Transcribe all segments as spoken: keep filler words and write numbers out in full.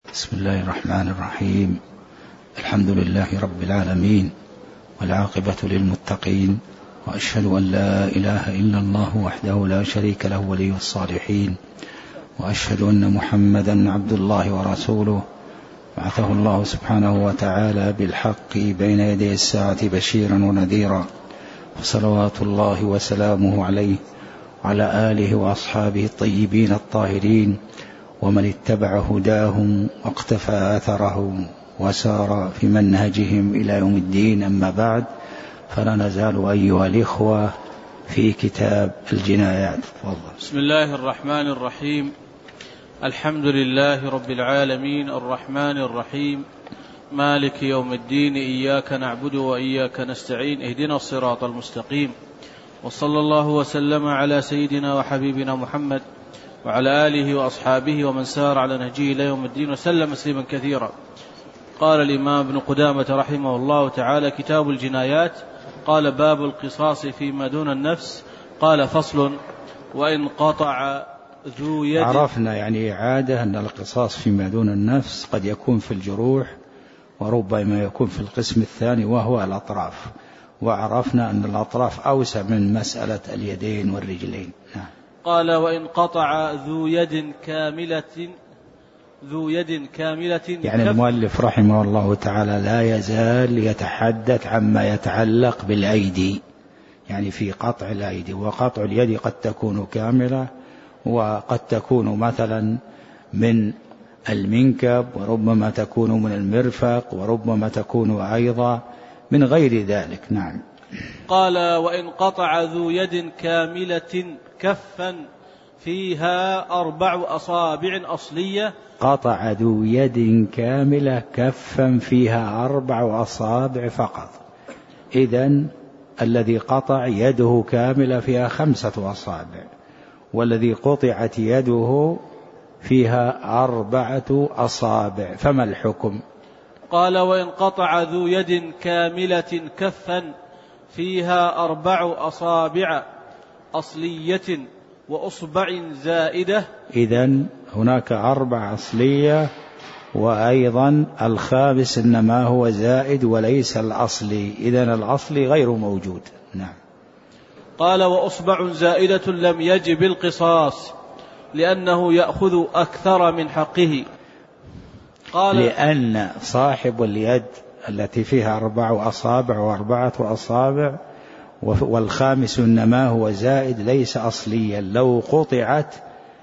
بسم الله الرحمن الرحيم. الحمد لله رب العالمين، والعاقبة للمتقين، وأشهد أن لا إله إلا الله وحده لا شريك له ولي الصالحين، وأشهد أن محمدا عبد الله ورسوله بعثه الله سبحانه وتعالى بالحق بين يدي الساعة بشيرا ونذيرا، وصلوات الله وسلامه عليه وعلى آله وأصحابه الطيبين الطاهرين، ومن اتبع هداهم واقتفى أثرهم وسار في منهجهم إلى يوم الدين. أما بعد، فلا نزال أيها الإخوة في كتاب الجنايات. فضل. بسم الله الرحمن الرحيم. الحمد لله رب العالمين، الرحمن الرحيم، مالك يوم الدين، إياك نعبد وإياك نستعين، اهدنا الصراط المستقيم، وصلى الله وسلم على سيدنا وحبيبنا محمد وعلى آله وأصحابه ومن سار على نهجه إلى يوم الدين وسلم تسليما كثيرا. قال الإمام ابن قدامة رحمه الله تعالى: كتاب الجنايات. قال: باب القصاص فيما دون النفس. قال: فصل: وإن قطع ذو يد. عرفنا يعني عادة أن القصاص فيما دون النفس قد يكون في الجروح، وربما يكون في القسم الثاني وهو الأطراف، وعرفنا أن الأطراف أوسع من مسألة اليدين والرجلين. نعم. قال: وإن قطع ذو يد كاملة ذو يد كاملة يعني المؤلف رحمه الله تعالى لا يزال يتحدث عما يتعلق بالأيدي، يعني في قطع الأيدي. وقطع اليد قد تكون كاملة، وقد تكون مثلا من المنكب، وربما تكون من المرفق، وربما تكون أيضا من غير ذلك. نعم. قال: وإن قطع ذو يد كاملة كفا فيها أربع أصابع أصلية. قطع ذو يد كاملة كفا فيها أربع أصابع فقط. إذن الذي قطع يده كاملة فيها خمسة أصابع، والذي قطعت يده فيها أربعة أصابع، فما الحكم؟ قال: وإن قطع ذو يد كاملة كفا فيها أربع أصابع أصلية وأصبع زائدة. إذن هناك أربع أصلية، وأيضا الخامس إنما هو زائد وليس الأصلي، إذن الأصلي غير موجود. نعم. قال: وأصبع زائدة لم يجب القصاص لأنه يأخذ أكثر من حقه. قال: لأن صاحب اليد التي فيها أربع أصابع وأربعة أصابع والخامس إنما هو زائد ليس أصليا. لو قطعت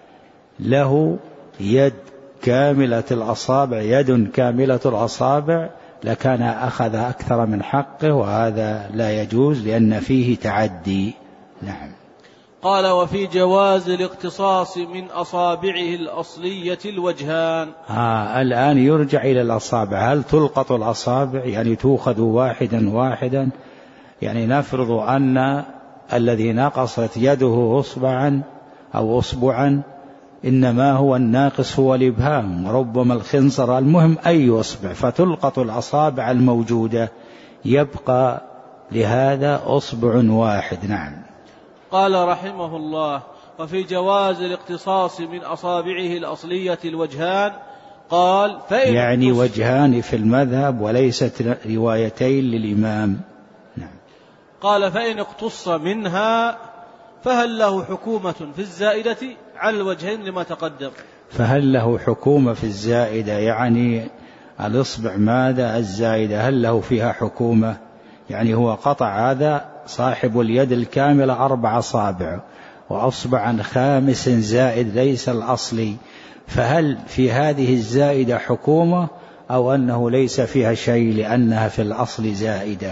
له يد كاملة الأصابع يد كاملة الأصابع لكان أخذ أكثر من حقه، وهذا لا يجوز لأن فيه تعدي. نعم. قال: وفي جواز الاقتصاص من أصابعه الأصلية الوجهان. آه الآن يرجع إلى الأصابع. هل تلقط الأصابع يعني تؤخذ واحدا واحدا؟ يعني نفرض أن الذي نقصت يده أصبعا أو أصبعا إنما هو الناقص هو الإبهام وربما الخنصر، المهم أي أصبع، فتلقط الأصابع الموجودة، يبقى لهذا أصبع واحد. نعم. قال رحمه الله: وفي جواز الاقتصاص من أصابعه الأصلية الوجهان. قال: فإن يعني وجهان في المذهب وليست روايتين للإمام. نعم. قال: فإن اقتص منها فهل له حكومة في الزائدة على الوجهين لما تقدم. فهل له حكومة في الزائدة يعني الإصبع ماذا الزائدة هل له فيها حكومة؟ يعني هو قطع هذا صاحب اليد الكاملة أربع أصابع وأصبعا خامس زائد ليس الأصلي، فهل في هذه الزائدة حكومة أو أنه ليس فيها شيء لأنها في الأصل زائدة؟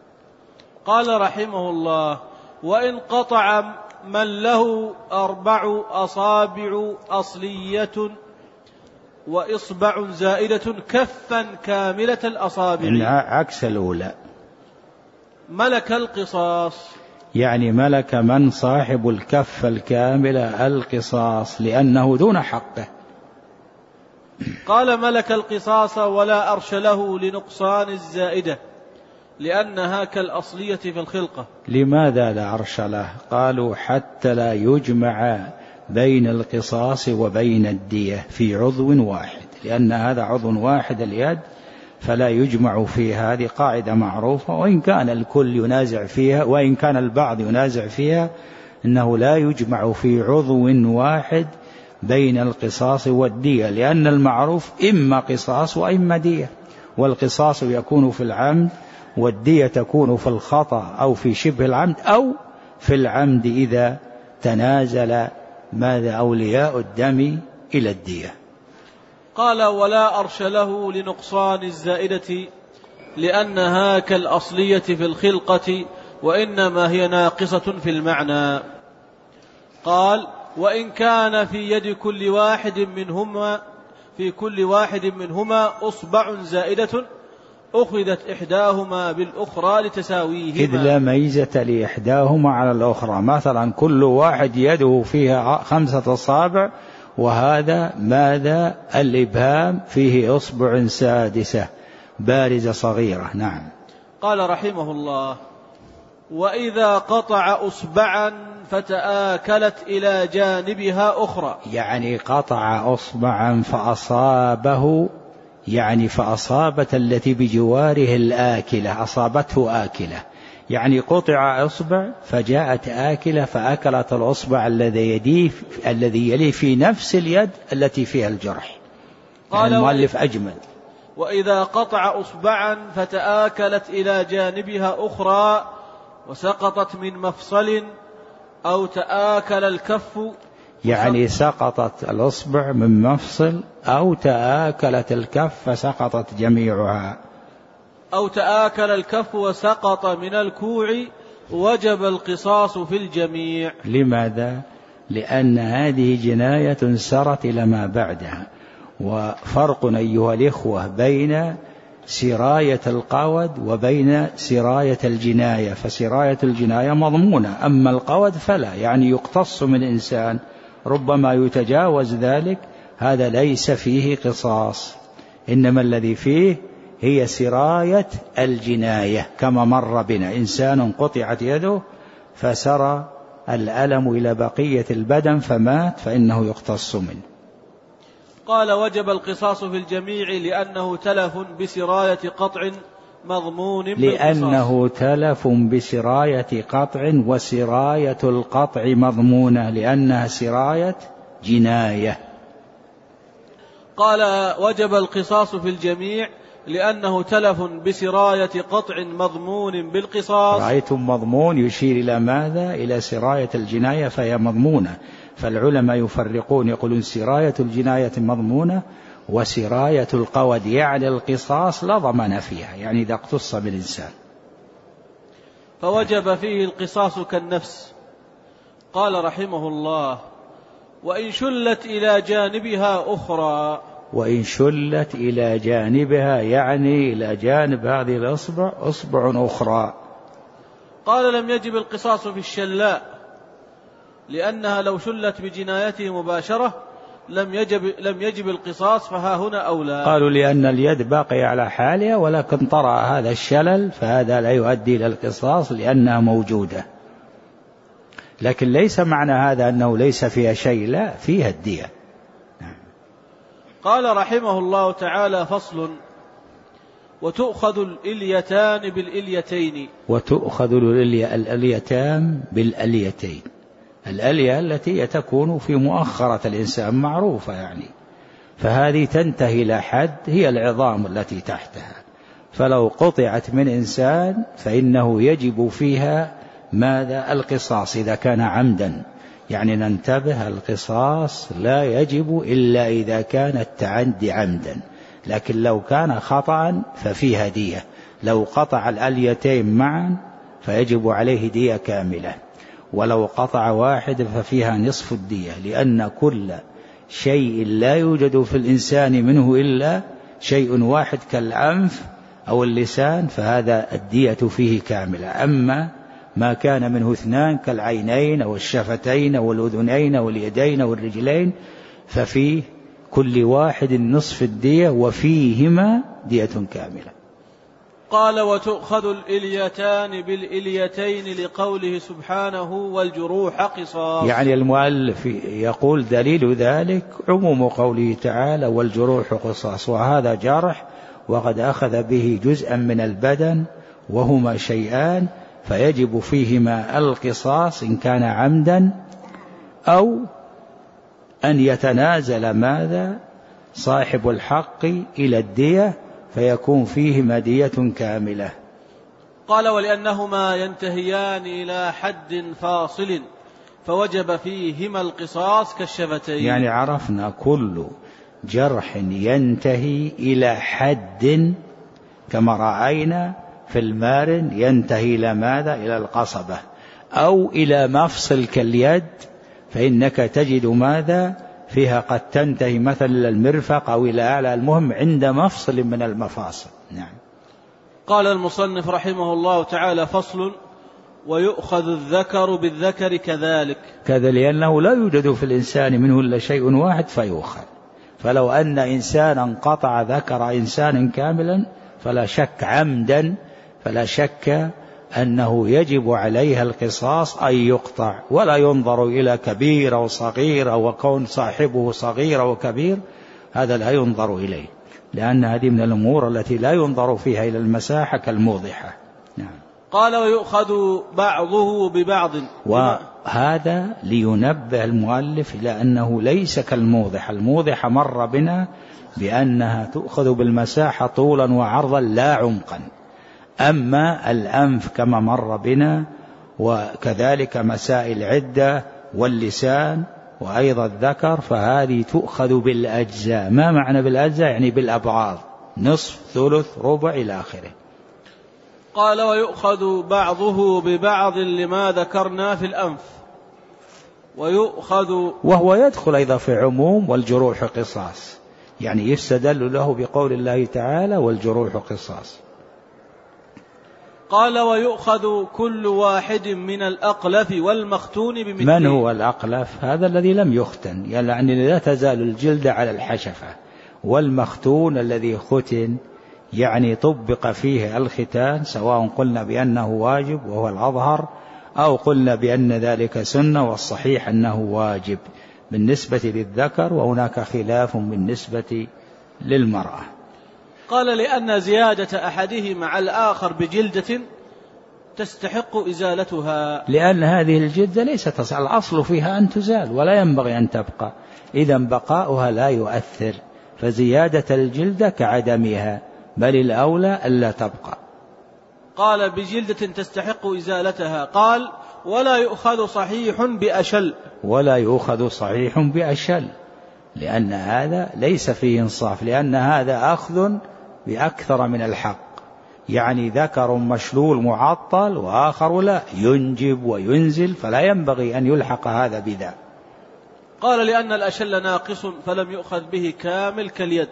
قال رحمه الله: وإن قطع من له أربع أصابع أصلية وإصبع زائدة كفا كاملة الأصابع، عكس الأولى، ملك القصاص. يعني ملك من صاحب الكف الكاملة القصاص لأنه دون حقه. قال: ملك القصاص ولا أرش له لنقصان الزائدة لأنها كالأصلية في الخلقة. لماذا لا عرش له؟ قالوا حتى لا يجمع بين القصاص وبين الدية في عضو واحد. لأن هذا عضو واحد اليد فلا يجمع فيها، هذه قاعدة معروفة، وإن كان الكل ينازع فيها، وإن كان البعض ينازع فيها، إنه لا يجمع في عضو واحد بين القصاص والدية، لأن المعروف إما قصاص وإما دية، والقصاص يكون في العمد والدية تكون في الخطأ أو في شبه العمد أو في العمد إذا تنازل ماذا أولياء الدم إلى الدية. قال: ولا أرش له لنقصان الزائدة لأنها كالأصلية في الخلقة وإنما هي ناقصة في المعنى. قال: وإن كان في يد كل واحد منهما في كل واحد منهما أصبع زائدة أخذت إحداهما بالأخرى لتساويهما، إذ لا ميزة لإحداهما على الأخرى. مثلا كل واحد يده فيها خمسة أصابع، وهذا ماذا الإبهام فيه أصبع سادسة بارزة صغيرة. نعم. قال رحمه الله: وإذا قطع أصبعا فتآكلت إلى جانبها أخرى، يعني قطع أصبعا فأصابه، يعني فأصابت التي بجواره الآكلة، أصابته آكلة، يعني قطع أصبع فجاءت آكلة فأكلت الأصبع الذي الذي يلي في نفس اليد التي فيها الجرح. قال يعني المؤلف أجمل: وإذا قطع أصبعا فتآكلت إلى جانبها أخرى وسقطت من مفصل أو تآكل الكف، يعني سقطت الأصبع من مفصل أو تآكلت الكف فسقطت جميعها، أو تآكل الكف وسقط من الكوع وجب القصاص في الجميع. لماذا؟ لأن هذه جناية سرت إلى ما بعدها، وفرق أيها الإخوة بين سراية القود وبين سراية الجناية، فسراية الجناية مضمونة، أما القود فلا، يعني يقتص من إنسان ربما يتجاوز ذلك، هذا ليس فيه قصاص، إنما الذي فيه هي سراية الجناية، كما مر بنا إنسان قطعت يده فسرى الألم إلى بقية البدن فمات فإنه يقتص منه. قال: وجب القصاص في الجميع لأنه تلف بسراية قطع مضمون بالقصاص. لأنه تلف بسراية قطع، وسراية القطع مضمونة لأنها سراية جناية. قال: وجب القصاص في الجميع لأنه تلف بسراية قطع مضمون بالقصاص. رأيتم مضمون يشير إلى ماذا؟ إلى سراية الجناية فهي مضمونة، فالعلماء يفرقون يقولون سراية الجناية مضمونة وسراية القود، يعني القصاص لا ضمان فيها، يعني إذا اقتص بالإنسان. فوجب فيه القصاص كالنفس. قال رحمه الله: وإن شلت إلى جانبها أخرى. وإن شلت إلى جانبها يعني إلى جانب هذه الأصبع أصبع أخرى. قال: لم يجب القصاص في الشلاء لأنها لو شلت بجنايته مباشرة لم يجب, لم يجب القصاص، فها هنا أولى. قالوا لأن اليد باقية على حالها، ولكن طرأ هذا الشلل فهذا لا يؤدي إلى القصاص لأنها موجودة، لكن ليس معنى هذا أنه ليس فيها شيء، لا، فيها الدية. قال رحمه الله تعالى: فصل: وتؤخذ الإليتان بالإليتين. وتؤخذ الإليتان بالأليتين، الألية التي تكون في مؤخرة الإنسان معروفة يعني، فهذه تنتهي إلى حد هي العظام التي تحتها، فلو قطعت من إنسان فإنه يجب فيها ماذا؟ القصاص إذا كان عمدا، يعني ننتبه، القصاص لا يجب إلا إذا كان التعدي عمدا، لكن لو كان خطأ ففيها دية، لو قطع الأليتين معا فيجب عليه دية كاملة، ولو قطع واحد ففيها نصف الدية، لأن كل شيء لا يوجد في الإنسان منه إلا شيء واحد كالأنف أو اللسان فهذا الدية فيه كاملة، أما ما كان منه اثنان كالعينين أو الشفتين أو الأذنين أو اليدين أو الرجلين ففيه كل واحد نصف الدية وفيهما دية كاملة. قال وتؤخذ الإليتان بالإليتين لقوله سبحانه والجروح قصاص. يعني المؤلف يقول دليل ذلك عموم قوله تعالى والجروح قصاص، وهذا جرح وقد أخذ به جزءا من البدن وهما شيئان فيجب فيهما القصاص إن كان عمدا، أو أن يتنازل ماذا صاحب الحق إلى الدية فيكون فيهما دية كاملة. قال ولأنهما ينتهيان إلى حد فاصل فوجب فيهما القصاص كالشفتين. يعني عرفنا كل جرح ينتهي إلى حد كما رأينا في المارن ينتهي إلى ماذا؟ إلى القصبة، أو إلى مفصل كاليد فإنك تجد ماذا فيها قد تنتهي مثلا إلى المرفق أو إلى أعلى، المهم عند مفصل من المفاصل. نعم. قال المصنف رحمه الله تعالى فصل ويؤخذ الذكر بالذكر كذلك. كذا لأنه لا يوجد في الإنسان منه إلا شيء واحد فيؤخذ، فلو أن إنسانا قطع ذكر إنسان كاملا فلا شك عمدا فلا شك أنه يجب عليها القصاص أن يقطع، ولا ينظر إلى كبير أو صغير أو كون صاحبه صغير أو كبير، هذا لا ينظر إليه، لأن هذه من الأمور التي لا ينظر فيها إلى المساحة كالموضحة. نعم. قال ويؤخذ بعضه ببعض، وهذا لينبه المؤلف إلى أنه ليس كالموضحة. الموضحة مر بنا بأنها تؤخذ بالمساحة طولا وعرضا لا عمقا، أما الأنف كما مر بنا وكذلك مسائل عدة واللسان وأيضا الذكر فهذه تؤخذ بالأجزاء. ما معنى بالأجزاء؟ يعني بالأبعاض، نصف ثلث ربع إلى آخره. قال ويؤخذ بعضه ببعض لما ذكرنا في الأنف ويؤخذ، وهو يدخل أيضا في عموم والجروح قصاص، يعني يستدل له بقول الله تعالى والجروح قصاص. قال ويؤخذ كل واحد من الأقلف والمختون بمثله. من هو الأقلف؟ هذا الذي لم يختن، يعني لا تزال الجلد على الحشفة، والمختون الذي ختن يعني طبق فيه الختان، سواء قلنا بأنه واجب وهو الأظهر أو قلنا بأن ذلك سنة، والصحيح أنه واجب بالنسبة للذكر، وهناك خلاف بالنسبة للمرأة. قال لأن زيادة أحدهما على الآخر بجلدة تستحق إزالتها، لأن هذه الجلدة ليست تصح، الأصل فيها أن تزال ولا ينبغي أن تبقى، إذا بقاؤها لا يؤثر، فزيادة الجلدة كعدمها، بل الأولى ألا تبقى. قال بجلدة تستحق إزالتها. قال ولا يؤخذ صحيح بأشل، ولا يؤخذ صحيح بأشل، لأن هذا ليس فيه إنصاف، لأن هذا أخذ بأكثر من الحق، يعني ذكر مشلول معطل وآخر لا ينجب وينزل، فلا ينبغي أن يلحق هذا بذا. قال لأن الأشل ناقص فلم يؤخذ به كامل كاليد.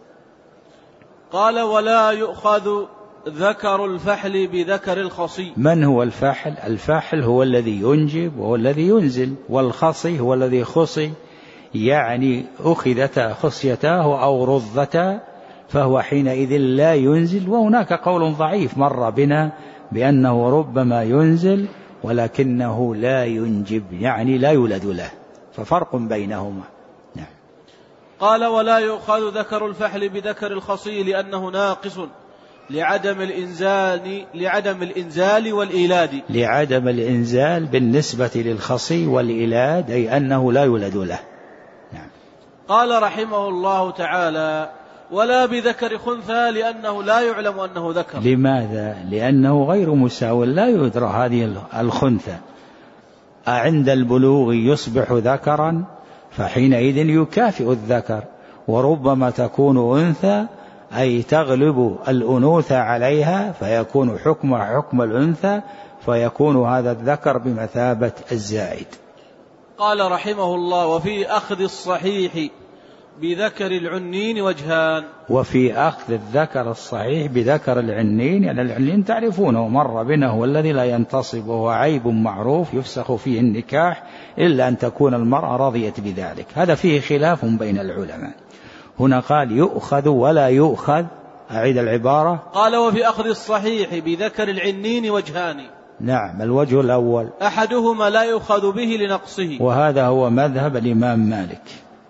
قال ولا يؤخذ ذكر الفحل بذكر الخصي. من هو الفحل؟ الفحل هو الذي ينجب وهو الذي ينزل، والخصي هو الذي خصي، يعني أخذتا خصيتاه أو رضتا، فهو حينئذ لا ينزل. وهناك قول ضعيف مر بنا بأنه ربما ينزل ولكنه لا ينجب، يعني لا يولد له، ففرق بينهما. نعم. قال ولا يؤخذ ذكر الفحل بذكر الخصي لأنه ناقص لعدم الإنزال لعدم الإنزال والإيلاد. لعدم الإنزال بالنسبة للخصي والإيلاد، أي أنه لا يولد له. نعم. قال رحمه الله تعالى ولا بذكر خنثى لأنه لا يعلم أنه ذكر. لماذا؟ لأنه غير مساو، لا يدرى هذه الخنثى، عند البلوغ يصبح ذكرا فحينئذ يكافئ الذكر، وربما تكون أنثى أي تغلب الأنوثة عليها فيكون حكمها حكم الأنثى، فيكون هذا الذكر بمثابة الزائد. قال رحمه الله وفي أخذ الصحيح بذكر العنين وجهان. وفي أخذ الذكر الصحيح بذكر العنين، يعني العنين تعرفونه مر بنا هو الذي لا ينتصب، وهو عيب معروف يفسخ فيه النكاح إلا أن تكون المرأة رضيت بذلك، هذا فيه خلاف بين العلماء. هنا قال يؤخذ ولا يؤخذ أعيد العبارة. قال: وفي أخذ الصحيح بذكر العنين وجهان. نعم. الوجه الأول أحدهما لا يؤخذ به لنقصه، وهذا هو مذهب الإمام مالك.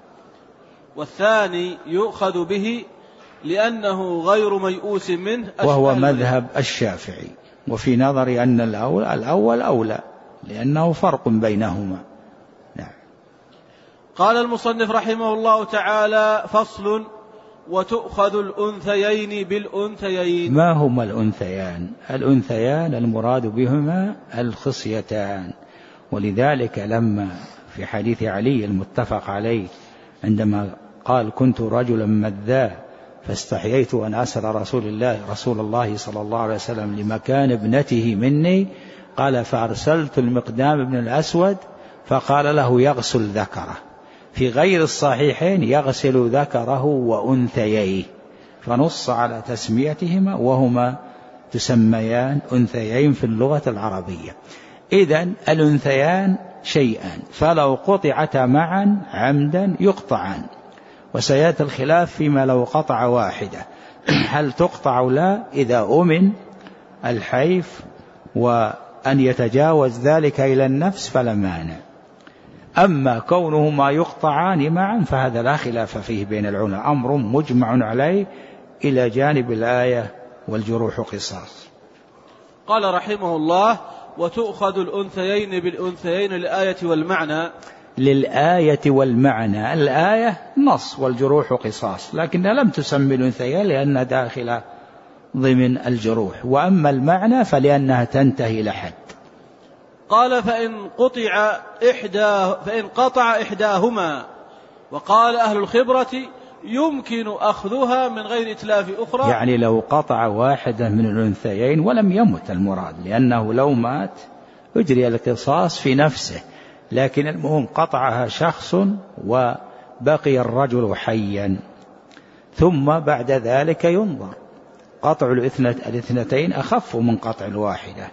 والثاني يؤخذ به لأنه غير ميؤوس منه، وهو مذهب الشافعي. وفي نظري أن الأول, الأول أولى لأنه فرق بينهما. نعم. قال المصنف رحمه الله تعالى: فصل: وتؤخذ الأنثيين بالأنثيين. ما هما الأنثيان؟ الأنثيان المراد بهما الخصيتان، ولذلك لما في حديث علي المتفق عليه عندما قال: كنت رجلا مذاه فاستحييت أن أسأل رسول الله رسول الله صلى الله عليه وسلم لمكان ابنته مني، قال: فأرسلت المقدام بن الأسود فقال له يغسل ذكره. في غير الصحيحين يغسل ذكره وأنثييه، فنص على تسميتهما وهما تسميان أنثيين في اللغة العربية. إذن الأنثيان شيئان، فلو قطعتا معا عمدا يقطعان، وسيأتي الخلاف فيما لو قطع واحدة هل تقطع لا إذا أمن الحيف وأن يتجاوز ذلك إلى النفس فلا مانع. أما كونهما يقطعان معا فهذا لا خلاف فيه بين العلماء، أمر مجمع عليه إلى جانب الآية والجروح قصاص. قال رحمه الله: وتؤخذ الأنثيين بالأنثيين للآية والمعنى. للآية والمعنى، الآية نص والجروح قصاص، لكنها لم تسمي الأنثيين لأنها داخلة ضمن الجروح، وأما المعنى فلأنها تنتهي إلى حد. قال: فإن قطع إحدى فإن قطع إحداهما، وقال أهل الخبرة يمكن أخذها من غير إتلاف أخرى. يعني لو قطع واحدة من الأنثيين ولم يمت المراد، لأنه لو مات يجري القصاص في نفسه، لكن المهم قطعها شخص وبقي الرجل حيا، ثم بعد ذلك ينظر. قطع الاثنتين أخف من قطع الواحدة،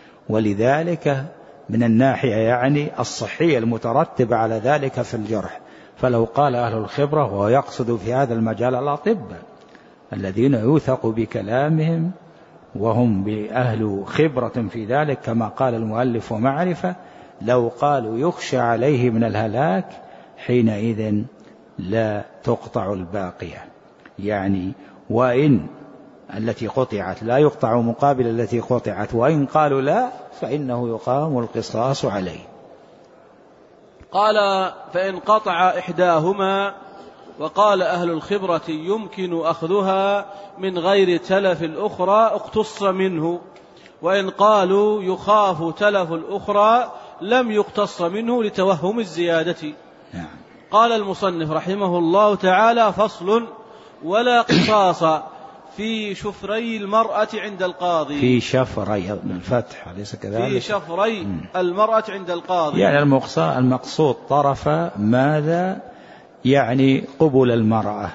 ولذلك من الناحية يعني الصحية المترتبة على ذلك في الجرح. فلو قال أهل الخبرة، وهو يقصد في هذا المجال الأطباء الذين يوثق بكلامهم وهم بأهل خبرة في ذلك كما قال المؤلف ومعرفة، لو قالوا يخشى عليه من الهلاك حينئذ لا تقطع الباقية، يعني وإن التي قطعت لا يقطع مقابل التي قطعت، وإن قالوا لا فإنه يقام القصاص عليه. قال: فإن قطع إحداهما، وقال أهل الخبرة يمكن أخذها من غير تلف الأخرى، اقتص منه، وإن قالوا يخاف تلف الأخرى لم يقتص منه لتوهم الزيادة. نعم. قال المصنف رحمه الله تعالى: فصل: ولا قصاص في شفري المرأة عند القاضي. في شفري الفتح ليس كذلك؟ في شفري المرأة عند القاضي، يعني المقصود طرف ماذا يعني قبل المرأة،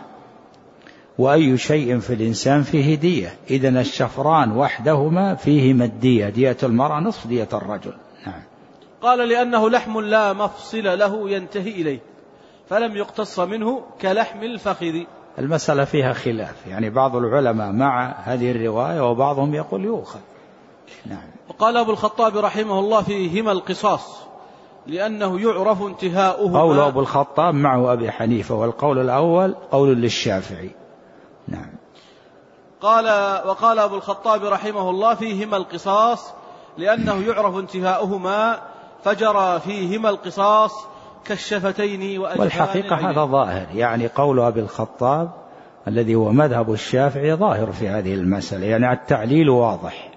وأي شيء في الإنسان فيه دية، إذن الشفران وحدهما فيهما الدية، دية المرأة نصف دية الرجل. نعم. قال: لأنه لحم لا مفصل له ينتهي إليه، فلم يقتص منه كلحم الفخذ. المسألة فيها خلاف، يعني بعض العلماء مع هذه الرواية وبعضهم يقول يؤخذ. نعم. وقال أبو الخطاب رحمه الله: فيهما القصاص لأنه يعرف انتهاؤهما. قول أبو الخطاب معه أبي حنيفة، والقول الأول قول للشافعي. نعم. قال: وقال أبو الخطاب رحمه الله: فيهما القصاص لأنه يعرف انتهاؤهما، فجرى فيهما القصاص كالشفتين وأجفان. والحقيقة هذا ظاهر، يعني قول أبي الخطاب الذي هو مذهب الشافعي ظاهر في هذه المسألة، يعني التعليل واضح.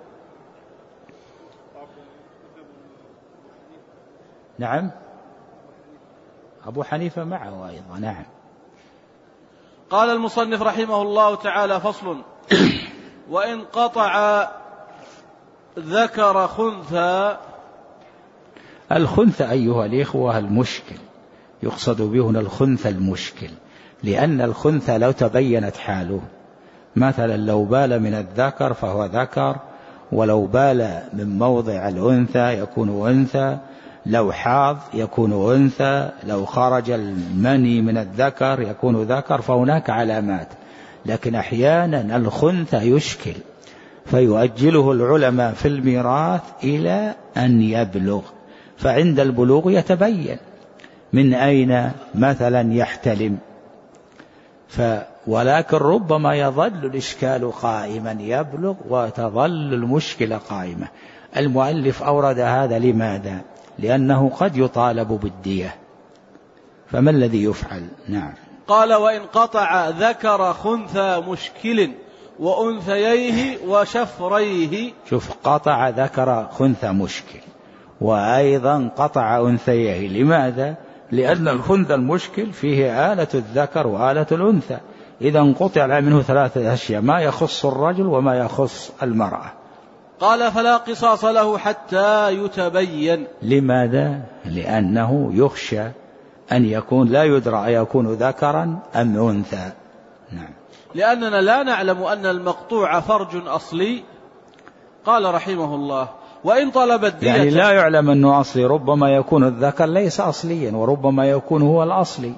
نعم. أبو حنيفة معه أيضا. نعم. قال المصنف رحمه الله تعالى: فصل: وإن قطع ذكر خنثى. الخنثى أيها الإخوة المشكل، يقصد به هنا الخنثى المشكل، لأن الخنثى لو تبينت حاله، مثلا لو بال من الذكر فهو ذكر، ولو بال من موضع الأنثى يكون أنثى، لو حاض يكون أنثى، لو خرج المني من الذكر يكون ذكر، فهناك علامات. لكن أحيانا الخنثى يشكل فيؤجله العلماء في الميراث إلى أن يبلغ، فعند البلوغ يتبين من أين مثلا يحتلم. ف ولكن ربما يظل الإشكال قائما، يبلغ وتظل المشكلة قائمة. المؤلف أورد هذا لماذا؟ لأنه قد يطالب بالدية، فما الذي يفعل؟ نعم. قال: وإن قطع ذكر خنثى مشكل وأنثييه وشفريه. شوف، قطع ذكر خنثى مشكل وأيضا قطع أنثييه. لماذا؟ لأن الخنثى المشكل فيه آلة الذكر وآلة الأنثى، إذا انقطع منه ثلاثة أشياء: ما يخص الرجل وما يخص المرأة. قال: فلا قصاص له حتى يتبين. لماذا؟ لأنه يخشى أن يكون لا يدرى يكون ذكرا أم أنثى. نعم. لأننا لا نعلم أن المقطوع فرج أصلي. قال رحمه الله: وإن طلب الدية، يعني لا يعلم أنه أصلي، ربما يكون الذكر ليس أصليا وربما يكون هو الأصلي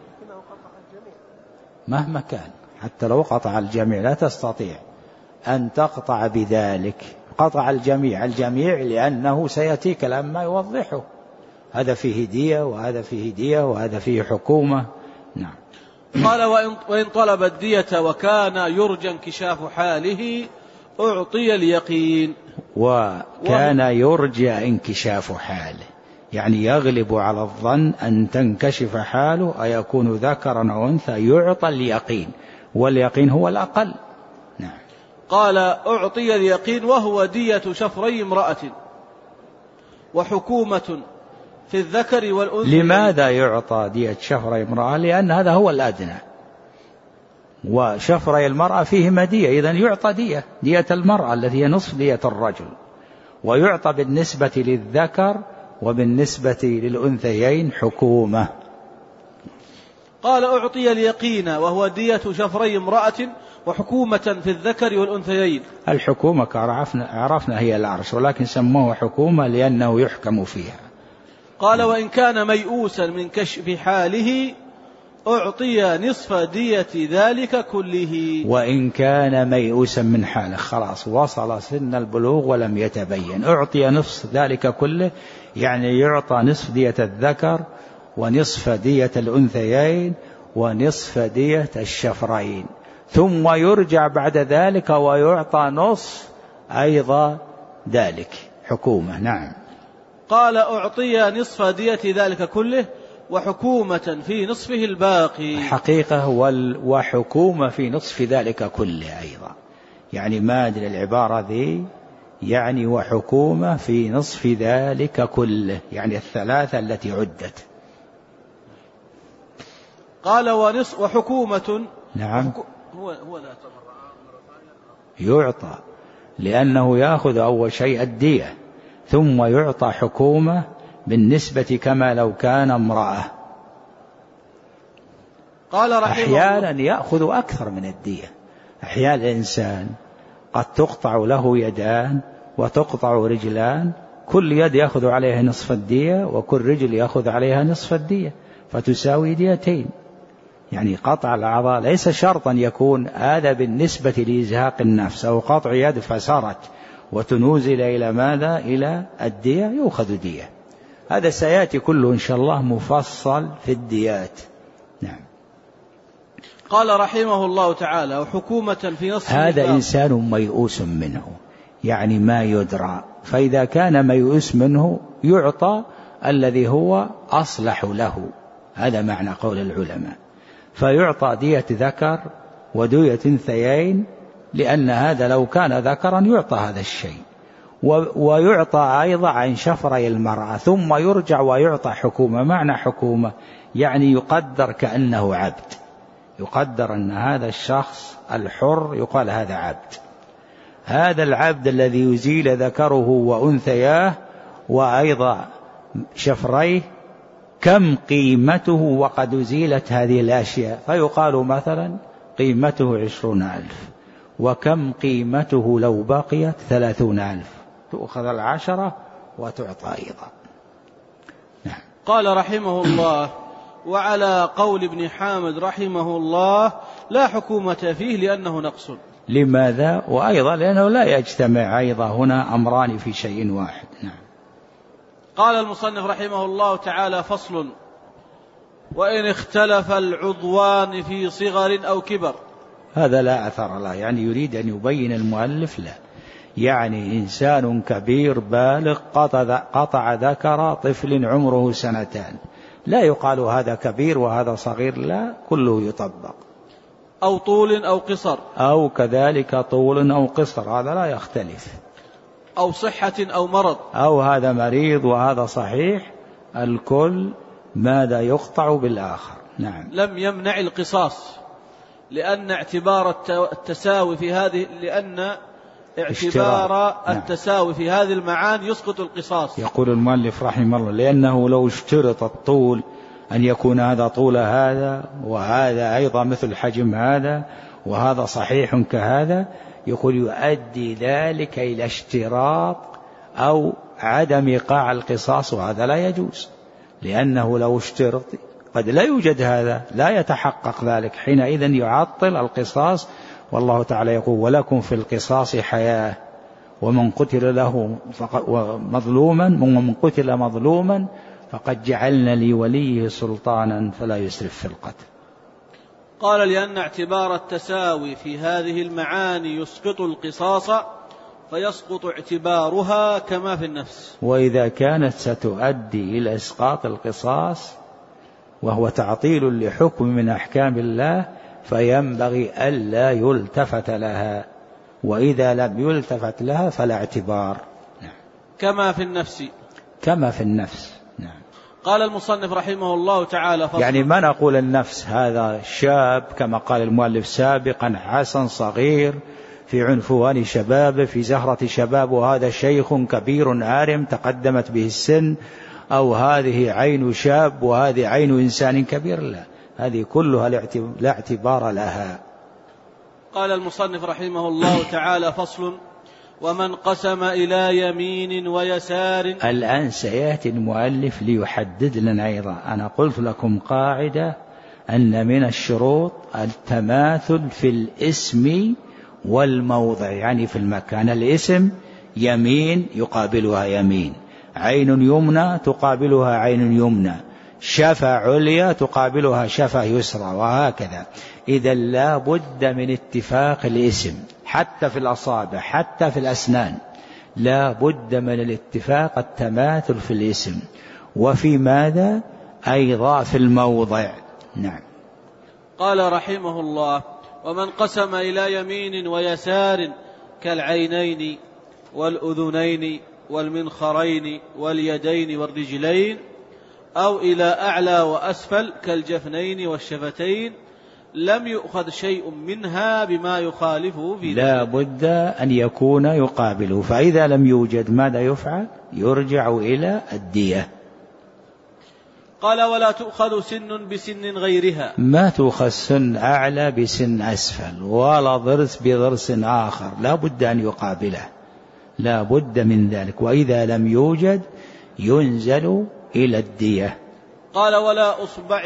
مهما كان. حتى لو قطع الجميع لا تستطيع أن تقطع بذلك. قطع الجميع الجميع لأنه سيأتيك لما يوضحه، هذا فيه دية وهذا فيه دية وهذا فيه حكومة. نعم. قال: وإن طلب الدية وكان يرجى انكشاف حاله أعطي اليقين. وكان يرجى انكشاف حاله، يعني يغلب على الظن أن تنكشف حاله أيكون ذكرا أو أنثى، يعطى اليقين، واليقين هو الأقل. نعم. قال: أعطي اليقين وهو دية شفري امرأة وحكومة في الذكر والأنثى. لماذا يعطى دية شفري امرأة؟ لأن هذا هو الأدنى، وشفري المرأة فيه دية، إذن يعطى دية دية المرأة التي هي نصف دية الرجل، ويعطى بالنسبة للذكر وبالنسبة للأنثيين حكومة. قال: أعطي اليقين وهو دية شفري امرأة وحكومة في الذكر والأنثيين. الحكومة عرفنا, عرفنا هي العرش، ولكن سموه حكومة لأنه يحكم فيها. قال: وإن كان ميؤوسا من كشف حاله أعطي نصف دية ذلك كله. وإن كان ميؤوسا من حاله، خلاص وصل سن البلوغ ولم يتبين، أعطي نصف ذلك كله، يعني يعطى نصف دية الذكر ونصف دية الأنثيين ونصف دية الشفرين، ثم يرجع بعد ذلك ويعطى نصف أيضا ذلك حكومة. نعم. قال: أعطي نصف دية ذلك كله وحكومة في نصفه الباقي. حقيقة وحكومة في نصف ذلك كله أيضا، يعني ما أدري العبارة ذي، يعني وحكومة في نصف ذلك كله، يعني الثلاثة التي عدت. قال: ونصف وحكومة. نعم. هو هو لا يعطى، لأنه يأخذ أول شيء الدية ثم يعطى حكومة بالنسبة كما لو كان امرأة. قال رحمه أحيانا يأخذ أكثر من الدية، أحيانا الإنسان قد تقطع له يدان وتقطع رجلان، كل يد يأخذ عليها نصف الدية وكل رجل يأخذ عليها نصف الدية، فتساوي ديتين. يعني قطع الأعضاء ليس شرطا يكون هذا بالنسبة لإزهاق النفس، أو قطع يد فسرت وتنوزل إلى ماذا؟ إلى الدية، يأخذ دية. هذا سيأتي كله إن شاء الله مفصل في الديات. نعم. قال رحمه الله تعالى: وحكومة في نصف هذا إنسان ميؤوس منه، يعني ما يدرى، فإذا كان ميؤوس منه يعطى الذي هو أصلح له، هذا معنى قول العلماء، فيعطى دية ذكر ودية انثيين، لأن هذا لو كان ذكرا يعطى هذا الشيء، ويعطى أيضا عن شفري المرأة، ثم يرجع ويعطى حكومة. معنى حكومة يعني يقدر كأنه عبد، يقدر أن هذا الشخص الحر يقال هذا عبد، هذا العبد الذي يزيل ذكره وأنثياه وأيضا شفريه كم قيمته وقد أزيلت هذه الأشياء، فيقال مثلا قيمته عشرون ألف، وكم قيمته لو بقيت ثلاثون ألف، تأخذ العشرة وتعطى أيضا. نعم. قال رحمه الله: وعلى قول ابن حامد رحمه الله لا حكومة فيه لأنه نقص. لماذا؟ وأيضا لأنه لا يجتمع أيضا هنا أمران في شيء واحد. نعم. قال المصنف رحمه الله تعالى: فصل: وإن اختلف العضوان في صغر أو كبر. هذا لا أثر له، يعني يريد أن يبين المؤلف له، يعني إنسان كبير بالغ قطع ذكر طفل عمره سنتان، لا يقال هذا كبير وهذا صغير، لا، كله يطبق. أو طول أو قصر، أو كذلك طول أو قصر، هذا لا يختلف. أو صحة أو مرض، أو هذا مريض وهذا صحيح، الكل ماذا يقطع بالآخر. نعم. لم يمنع القصاص، لأن اعتبار التساوي في هذه لأن اعتبار التساوي في هذه المعاني يسقط القصاص. يقول المؤلف رحمه الله: لأنه لو اشترط الطول أن يكون هذا طول هذا وهذا أيضا مثل حجم هذا وهذا صحيح كهذا، يقول يؤدي ذلك إلى اشتراط أو عدم إيقاع القصاص، وهذا لا يجوز، لأنه لو اشترط قد لا يوجد هذا، لا يتحقق ذلك، حينئذ يعطل القصاص. والله تعالى يقول: ولكم في القصاص حياة ومن قتل له مظلوما ومن قتل مظلوما فقد جعلنا لوليه سلطانا فلا يسرف في القتل. قال: لأن اعتبار التساوي في هذه المعاني يسقط القصاص فيسقط اعتبارها كما في النفس. وإذا كانت ستؤدي إلى إسقاط القصاص وهو تعطيل لحكم من أحكام الله فينبغي ألا يلتفت لها، وإذا لم يلتفت لها فلا اعتبار. نعم. كما في النفس، كما في النفس. نعم. قال المصنف رحمه الله تعالى: فصل. يعني ما نقول النفس هذا شاب كما قال المؤلف سابقا، حسن صغير في عنفوان شبابه في زهرة شباب، وهذا شيخ كبير عارم تقدمت به السن، أو هذه عين شاب وهذه عين إنسان كبير، لا، هذه كلها لا اعتبار لها. قال المصنف رحمه الله تعالى: فصل: ومن قسم إلى يمين ويسار. الآن سيأتي المؤلف ليحدد لنا أيضا. أنا قلت لكم قاعدة أن من الشروط التماثل في الاسم والموضع، يعني في المكان. الاسم يمين يقابلها يمين، عين يمنى تقابلها عين يمنى، شفة عليا تقابلها شفة يسرى، وهكذا. إذا لا بد من اتفاق الاسم، حتى في الأصابع حتى في الأسنان لا بد من الاتفاق، التماثل في الاسم. وفي ماذا؟ أيضا في الموضع. نعم. قال رحمه الله: ومن قسم إلى يمين ويسار كالعينين والأذنين والمنخرين واليدين والرجلين، أو إلى أعلى وأسفل كالجفنين والشفتين، لم يؤخذ شيء منها بما يخالفه في ذلك. لا بد أن يكون يقابله، فإذا لم يوجد ماذا يفعل؟ يرجع إلى الدية. قال: ولا تؤخذ سن بسن غيرها. ما تؤخذ سن أعلى بسن أسفل، ولا ضرس بضرس آخر، لا بد أن يقابله، لا بد من ذلك. وإذا لم يوجد ينزل إلى الدية. قال: ولا أصبع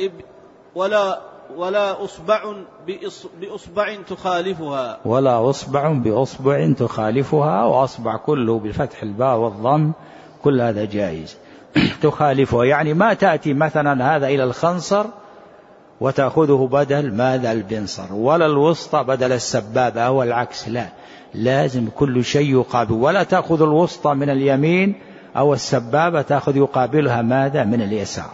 ولا ولا أصبع بأصبع تخالفها. ولا أصبع بأصبع تخالفها، وأصبع كله بفتح الباء والضم، كل هذا جائز. تخالفها يعني ما تأتي مثلا هذا إلى الخنصر وتأخذه بدل ماذا البنصر، ولا الوسطى بدل السبابة أو العكس، لا، لازم كل شيء يقابل. ولا تأخذ الوسطى من اليمين أو السبابة تأخذ يقابلها ماذا من اليسار.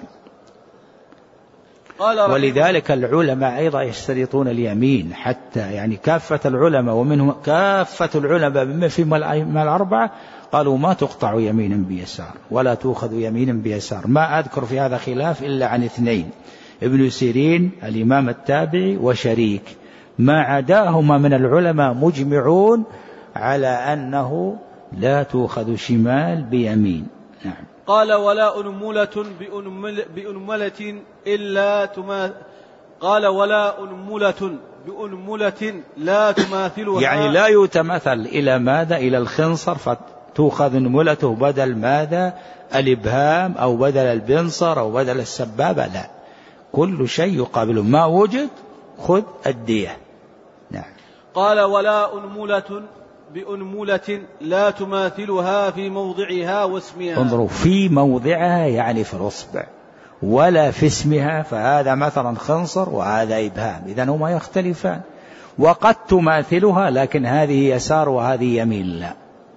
ولذلك العلماء أيضا يشترطون اليمين، حتى يعني كافة العلماء ومنهم كافة العلماء بما فيهم الأئمة الأربعة قالوا ما تقطع يمينا بيسار ولا تؤخذ يمينا بيسار. ما أذكر في هذا خلاف إلا عن اثنين: ابن سيرين الإمام التابعي وشريك، ما عداهما من العلماء مجمعون على أنه لا تؤخذ شمال بيمين. نعم. قال: ولا أنملة بأنمل بأنملة إلا تما قال: ولا أنملة بأنملة لا تماثلها، يعني لا يتمثل إلى ماذا؟ إلى الخنصر فتؤخذ أنملته بدل ماذا؟ الإبهام أو بدل البنصر أو بدل السبابة، لا، كل شيء يقابله، ما وجد خذ الدية. نعم. قال ولا أنملة بأنملة لا تماثلها في موضعها واسمها. انظروا، في موضعها يعني في الأصبع، ولا في اسمها، فهذا مثلا خنصر وهذا إبهام، إذن هما يختلفان. وقد تماثلها لكن هذه يسار وهذه يمين لا.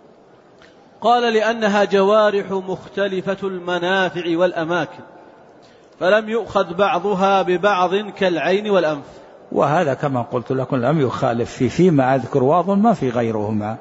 قال لأنها جوارح مختلفة المنافع والأماكن، فلم يؤخذ بعضها ببعض كالعين والأنف. وهذا كما قلت لكم لم يخالف في فيما أذكر واضح ما في غيرهما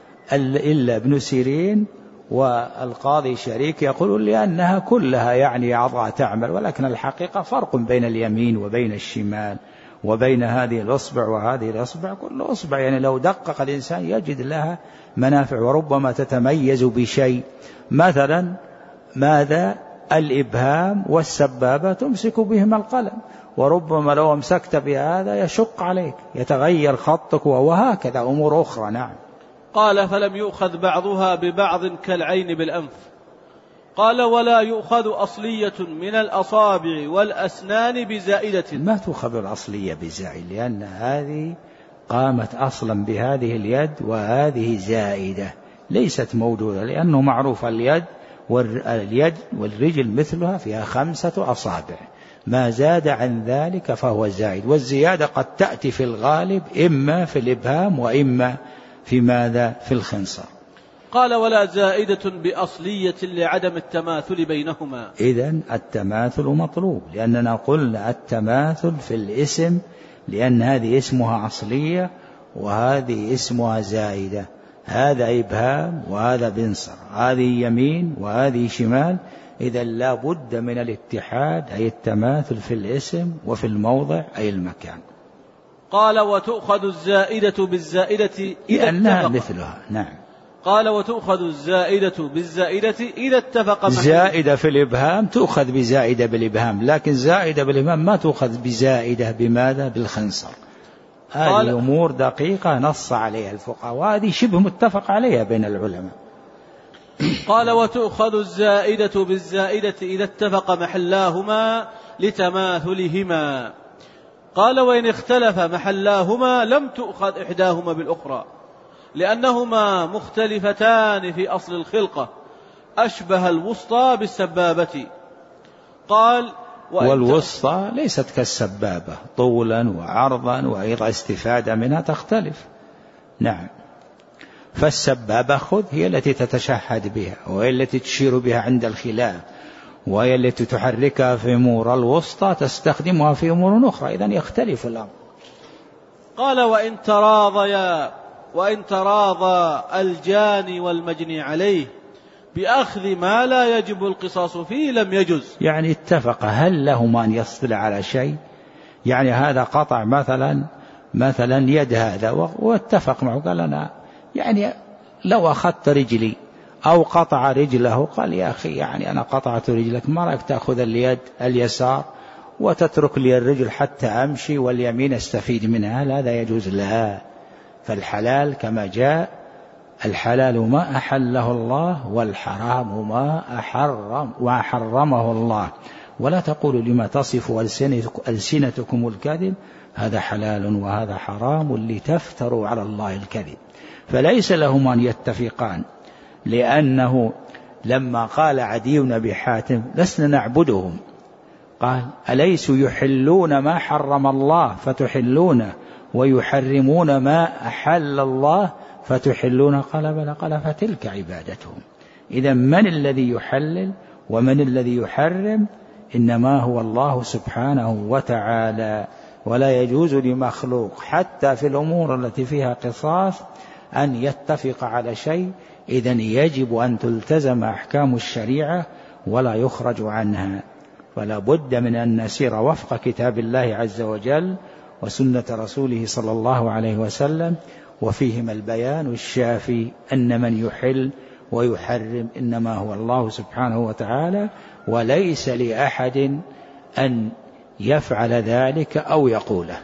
إلا ابن سيرين والقاضي شريك يقول لأنها كلها يعني أعضاء تعمل، ولكن الحقيقة فرق بين اليمين وبين الشمال وبين هذه الأصبع وهذه الأصبع. كل أصبع يعني لو دقق الإنسان يجد لها منافع، وربما تتميز بشيء. مثلا ماذا؟ الإبهام والسبابة تمسك بهما القلم، وربما لو امسكت بهذا يشق عليك يتغير خطك، وهكذا أمور أخرى. نعم. قال فلم يؤخذ بعضها ببعض كالعين بالأنف. قال ولا يؤخذ أصلية من الأصابع والأسنان بزائدة. ما تؤخذ الأصلية بزائدة، لأن هذه قامت أصلا بهذه اليد وهذه زائدة ليست موجودة، لأنه معروف اليد واليد والرجل مثلها فيها خمسة أصابع، ما زاد عن ذلك فهو زائد. والزيادة قد تأتي في الغالب إما في الإبهام وإما في ماذا؟ في الخنصر. قال ولا زائدة بأصلية لعدم التماثل بينهما. إذن التماثل مطلوب، لأننا قلنا التماثل في الاسم، لأن هذه اسمها أصلية وهذه اسمها زائدة، هذا إبهام وهذا بنصر، هذه يمين وهذه شمال. إذا لا بد من الاتحاد، أي التماثل في الاسم وفي الموضع أي المكان. قال وتؤخذ الزائدة بالزائدة لأنها مثلها. نعم. قال وتؤخذ الزائدة بالزائدة إذا اتفق. زائدة في الإبهام تؤخذ بزائدة بالإبهام، لكن زائدة بالإبهام ما تؤخذ بزائدة بماذا؟ بالخنصر. هذه أمور دقيقة نص عليها الفقهاء، وهذه شبه متفق عليها بين العلماء. قال وتؤخذ الزائدة بالزائدة إذا اتفق محلاهما لتماثلهما. قال وإن اختلف محلاهما لم تؤخذ إحداهما بالأخرى، لأنهما مختلفتان في أصل الخلقة، أشبه الوسطى بالسبابة. قال والوسطى ليست كالسبابة طولا وعرضا، وأيضا استفادة منها تختلف. نعم. فالسبابة خذ هي التي تتشهد بها، وهي التي تشير بها عند الخلاف، وهي التي تحركها في أمور. الوسطى تستخدمها في أمور أخرى، إذن يختلف الأمر. قال وإن تراضيا وإن تراضى الجاني والمجني عليه بأخذ ما لا يجب القصاص فيه لم يجز. يعني اتفق، هل لهما أن يصطلع على شيء؟ يعني هذا قطع مثلا مثلا يد هذا واتفق معه، قال أنا يعني لو أخذت رجلي أو قطع رجله، قال يا أخي يعني أنا قطعت رجلك، ما رأيك تأخذ اليد اليسار وتترك لي الرجل حتى أمشي واليمين استفيد منها؟ هل هذا يجوز؟ لا. فالحلال كما جاء، الحلال ما أحله الله، والحرام ما أحرم وحرمه الله. ولا تقولوا لما تصف ألسنتكم الكذب هذا حلال وهذا حرام لتفتروا على الله الكذب. فليس لهما أن يتفقان، لأنه لما قال عدي بن أبي حاتم لسنا نعبدهم، قال أليسوا يحلون ما حرم الله فتحلونه ويحرمون ما أحل الله فتحلون؟ قال بلى. قال فتلك عبادتهم. إذا من الذي يحلل ومن الذي يحرم؟ إنما هو الله سبحانه وتعالى. ولا يجوز لمخلوق حتى في الأمور التي فيها قصاص أن يتفق على شيء. إذن يجب أن تلتزم أحكام الشريعة ولا يخرج عنها، فلا بد من أن نسير وفق كتاب الله عز وجل وسنة رسوله صلى الله عليه وسلم، وفيهما البيان الشافي أن من يحل ويحرم إنما هو الله سبحانه وتعالى، وليس لأحد أن يفعل ذلك أو يقوله.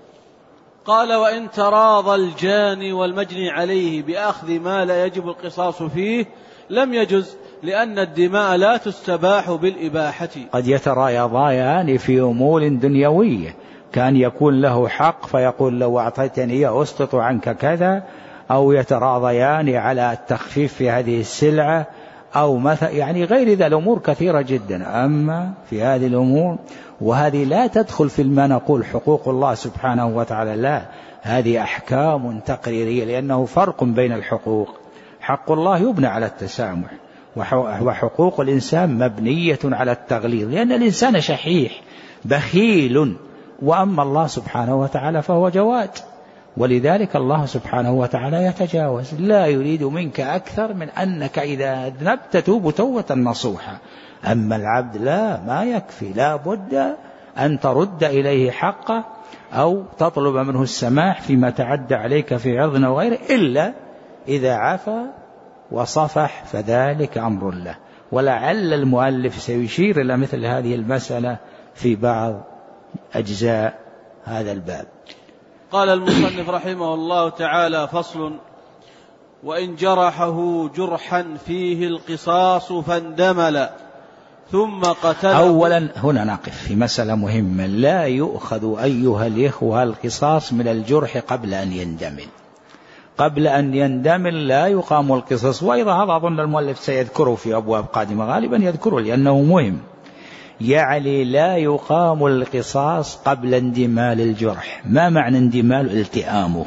قال وإن تراضى الجاني والمجني عليه بأخذ ما لا يجب القصاص فيه لم يجز، لأن الدماء لا تستباح بالإباحة. قد يترايضان في أمور دنيوية، كان يكون له حق فيقول لو أعطيتني أسقط عنك كذا، أو يتراضيان على التخفيف في هذه السلعة، أو مثلا يعني غير ذا الأمور كثيرة جدا. أما في هذه الأمور، وهذه لا تدخل في ما نقول حقوق الله سبحانه وتعالى، لا، هذه أحكام تقريرية، لأنه فرق بين الحقوق. حق الله يبنى على التسامح، وحقوق الإنسان مبنية على التغليظ، لأن الإنسان شحيح بخيل، وأما الله سبحانه وتعالى فهو جواد، ولذلك الله سبحانه وتعالى يتجاوز، لا يريد منك أكثر من أنك إذا أذنبت توب توبة نصوحا. أما العبد لا، ما يكفي، لا بد أن ترد إليه حقه أو تطلب منه السماح فيما تعدى عليك في عرض وغيره، إلا إذا عفا وصفح فذلك أمر الله. ولعل المؤلف سيشير إلى مثل هذه المسألة في بعض أجزاء هذا الباب. قال المصنف رحمه الله تعالى: فصل: وإن جرحه جرحا فيه القصاص فاندمل ثم قتله. أولا هنا نقف في مسألة مهمة: لا يؤخذ أيها الإخوة القصاص من الجرح قبل أن يندمل. قبل أن يندمل لا يقام القصاص، وإذا هذا أظن المؤلف سيذكره في أبواب قادمة، غالبا يذكره لأنه مهم. يعني لا يقام القصاص قبل اندمال الجرح. ما معنى اندمال؟ التئامه،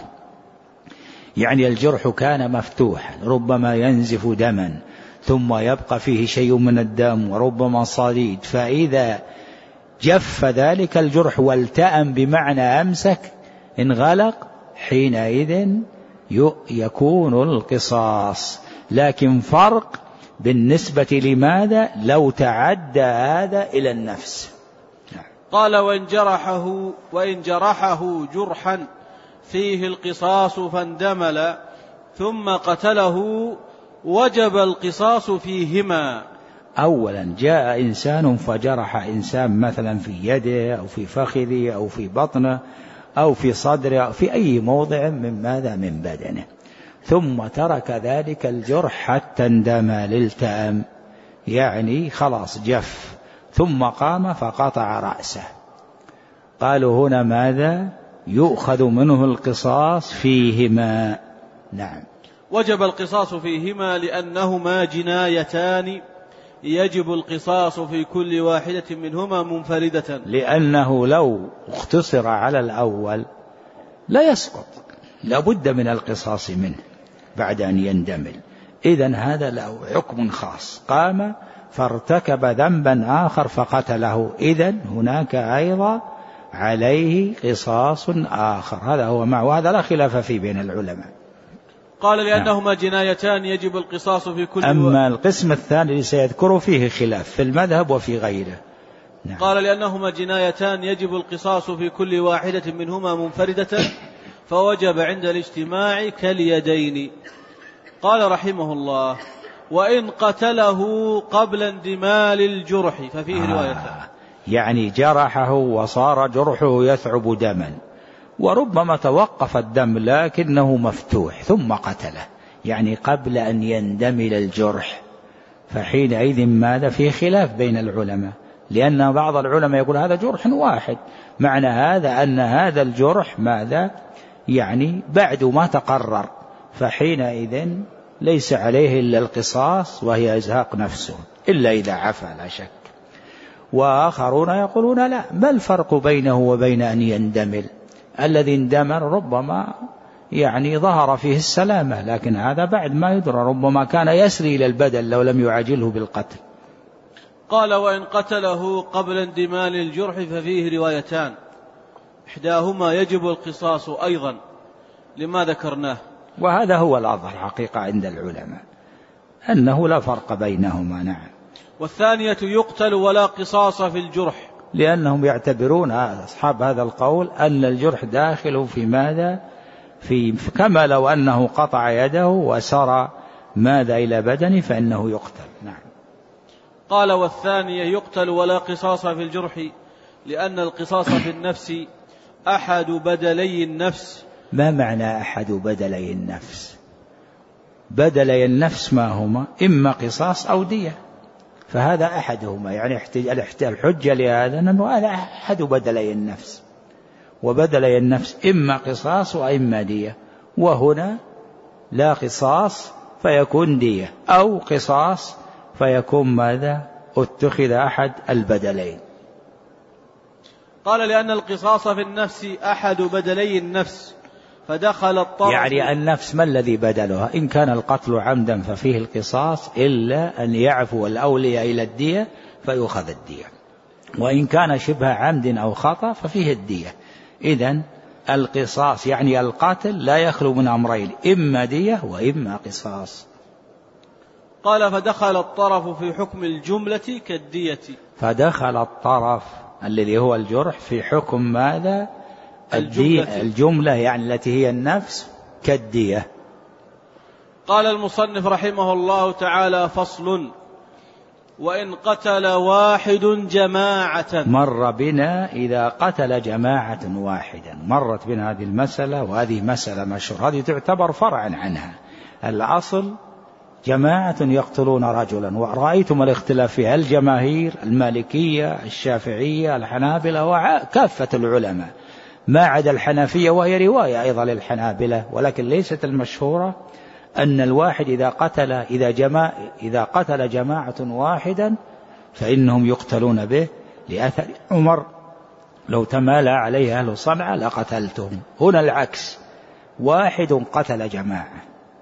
يعني الجرح كان مفتوحا، ربما ينزف دما ثم يبقى فيه شيء من الدم وربما صديد، فإذا جف ذلك الجرح والتأم بمعنى أمسك انغلق، حينئذ يكون القصاص. لكن فرق بالنسبة لماذا لو تعدى هذا إلى النفس. قال: وإن جرحه, وإن جرحه جرحا فيه القصاص فاندمل ثم قتله وجب القصاص فيهما. أولا جاء إنسان فجرح إنسان مثلا في يده أو في فخذه أو في بطنه أو في صدره أو في أي موضع من ماذا من بدنه، ثم ترك ذلك الجرح حتى اندمل التأم، يعني خلاص جف، ثم قام فقطع رأسه. قالوا هنا ماذا؟ يؤخذ منه القصاص فيهما. نعم، وجب القصاص فيهما لأنهما جنايتان يجب القصاص في كل واحدة منهما منفردة. لأنه لو اختصر على الأول لا يسقط، لابد من القصاص منه بعد أن يندمل. إذن هذا له حكم خاص، قام فارتكب ذنبا آخر فقتله، إذن هناك أيضا عليه قصاص آخر. هذا هو معه، وهذا لا خلاف فيه بين العلماء. قال: لأنهما جنايتان يجب القصاص في كل. أما القسم الثاني اللي سيذكره فيه خلاف في المذهب وفي غيره. نعم. قال: لأنهما جنايتان يجب القصاص في كل واحدة منهما منفردة فوجب عند الاجتماع كاليدين. قال رحمه الله: وإن قتله قبل اندمال الجرح ففيه آه روايتان. يعني جرحه وصار جرحه يثعب دما، وربما توقف الدم لكنه مفتوح ثم قتله، يعني قبل أن يندمل الجرح، فحينئذ ماذا؟ في خلاف بين العلماء، لأن بعض العلماء يقول هذا جرح واحد، معنى هذا أن هذا الجرح ماذا؟ يعني بعد ما تقرر، فحينئذ ليس عليه إلا القصاص وهي إزهاق نفسه، إلا إذا عفا لا شك. وآخرون يقولون لا، ما الفرق بينه وبين أن يندمل؟ الذي اندمل ربما يعني ظهر فيه السلامة، لكن هذا بعد ما يدرى، ربما كان يسري إلى البدل لو لم يعجله بالقتل. قال: وإن قتله قبل اندمال الجرح ففيه روايتان، إحداهما يجب القصاص أيضا لما ذكرناه، وهذا هو الأظهر حقيقة عند العلماء أنه لا فرق بينهما. نعم. والثانية يقتل ولا قصاص في الجرح، لأنهم يعتبرون أصحاب هذا القول أن الجرح داخل في ماذا؟ في كما لو أنه قطع يده وسرى ماذا إلى بدنه فإنه يقتل. نعم. قال: والثانية يقتل ولا قصاص في الجرح لأن القصاص في النفس أحد بدلي النفس. ما معنى أحد بدلي النفس؟ بدلي النفس ما هما؟ إما قصاص أو دية، فهذا أحدهما، يعني الحجة لهذا أنه هذا أحد بدلي النفس، وبدلي النفس إما قصاص وإما دية، وهنا لا قصاص فيكون دية، أو قصاص فيكون ماذا؟ اتخذ أحد البدلين. قال لأن القصاص في النفس أحد بدلي النفس فدخل الطرف. يعني النفس ما الذي بدلها؟ إن كان القتل عمدا ففيه القصاص، إلا أن يعفو الأولياء إلى الدية فيؤخذ الدية، وإن كان شبه عمد أو خطأ ففيه الدية. إذن القصاص يعني القاتل لا يخلو من أمرين، إما دية وإما قصاص. قال فدخل الطرف في حكم الجملة كالدية. فدخل الطرف الذي هو الجرح في حكم ماذا؟ الجملة. الجملة يعني التي هي النفس كالدية. قال المصنف رحمه الله تعالى: فصل: وإن قتل واحد جماعة. مر بنا إذا قتل جماعة واحدا، مرت بنا هذه المسألة، وهذه مسألة مشهورة، هذه تعتبر فرعا عنها. الأصل جماعة يقتلون رجلا، ورأيتم الاختلاف فيها، الجماهير المالكية الشافعية الحنابلة وكافة العلماء، ما عدا الحنفية وهي رواية أيضا للحنابلة، ولكن ليست المشهورة، أن الواحد إذا قتل إذا جماعة إذا قتل جماعة واحدا فإنهم يقتلون به، لأثر عمر: لو تمالى عليه أهل صنعاء لقتلتهم. هنا العكس، واحد قتل جماعة.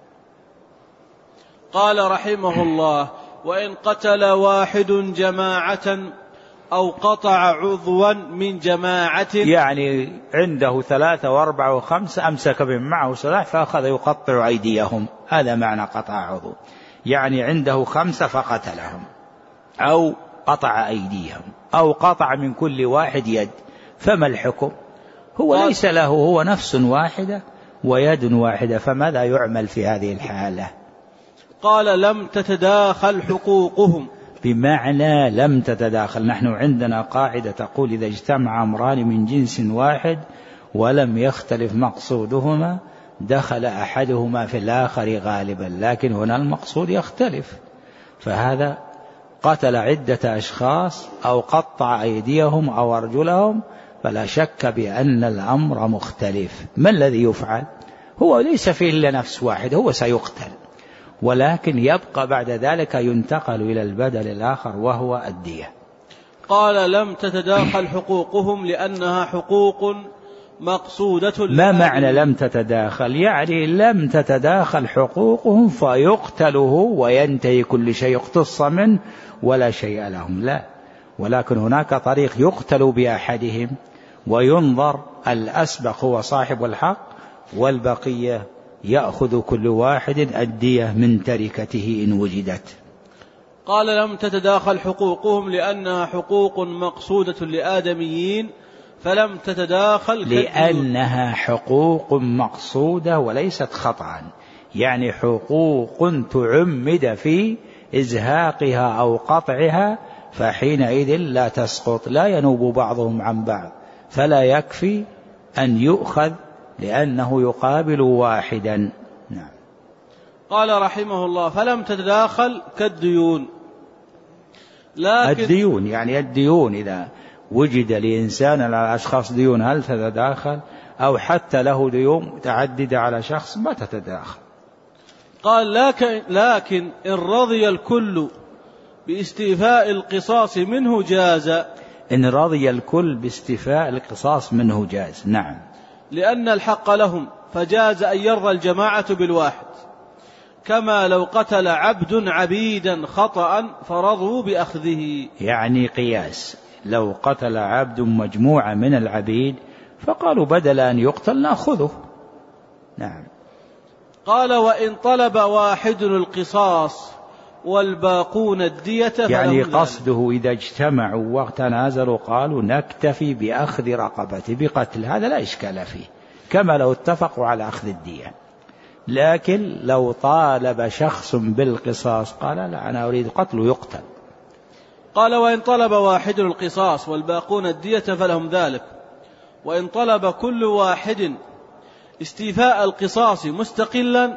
قال رحمه الله: وإن قتل واحد جماعة أو قطع عضوا من جماعة، يعني عنده ثلاثة وأربعة وخمسة، أمسك بهم معه سلاح فأخذ يقطع أيديهم، هذا معنى قطع عضو، يعني عنده خمسة فقتلهم، أو قطع أيديهم، أو قطع من كل واحد يد، فما الحكم؟ هو ليس له، هو نفس واحدة ويد واحدة، فماذا يعمل في هذه الحالة؟ قال: لم تتداخل حقوقهم. بمعنى لم تتداخل. نحن عندنا قاعدة تقول: إذا اجتمع أمران من جنس واحد ولم يختلف مقصودهما دخل أحدهما في الآخر غالبا، لكن هنا المقصود يختلف، فهذا قتل عدة أشخاص أو قطع أيديهم أو أرجلهم، فلا شك بأن الأمر مختلف. ما الذي يفعل؟ هو ليس فيه إلا نفس واحد، هو سيقتل، ولكن يبقى بعد ذلك ينتقل إلى البدل الآخر وهو الدية. قال: لم تتداخل حقوقهم لأنها حقوق مقصودة. ما معنى لم تتداخل؟ يعني لم تتداخل حقوقهم فيقتله وينتهي كل شيء، يقتص منه ولا شيء لهم، لا، ولكن هناك طريق يقتل بأحدهم وينظر الأسبق هو صاحب الحق، والبقية يأخذ كل واحد الدية من تركته إن وجدت. قال: لم تتداخل حقوقهم لأنها حقوق مقصودة لآدميين، فلم تتداخل لأنها حقوق مقصودة وليست خطأ، يعني حقوق تعمد في إزهاقها أو قطعها، فحينئذ لا تسقط، لا ينوب بعضهم عن بعض، فلا يكفي أن يؤخذ لأنه يقابل واحدا. نعم. قال رحمه الله: فلم تتداخل كالديون. لكن الديون يعني الديون إذا وجد لإنسان على أشخاص ديون هل تتداخل؟ أو حتى له ديون متعددة على شخص ما تتداخل. قال: لكن, لكن إن رضي الكل باستيفاء القصاص منه جاز. إن رضي الكل باستيفاء القصاص منه جاز. نعم. لأن الحق لهم، فجاز أن يرضى الجماعة بالواحد، كما لو قتل عبد عبيدا خطأ فرضوا بأخذه. يعني قياس، لو قتل عبد مجموعة من العبيد فقالوا بدل أن يقتل نأخذه. نعم. قال: وإن طلب واحد القصاص والباقون الدية، يعني قصده إذا اجتمعوا وتنازلوا قالوا نكتفي بأخذ رقبته بقتل، هذا لا إشكال فيه، كما لو اتفقوا على أخذ الدية. لكن لو طالب شخص بالقصاص قال لا أنا أريد قتله يقتل. قال: وإن طلب واحد القصاص والباقون الدية فلهم ذلك، وإن طلب كل واحد استيفاء القصاص مستقلا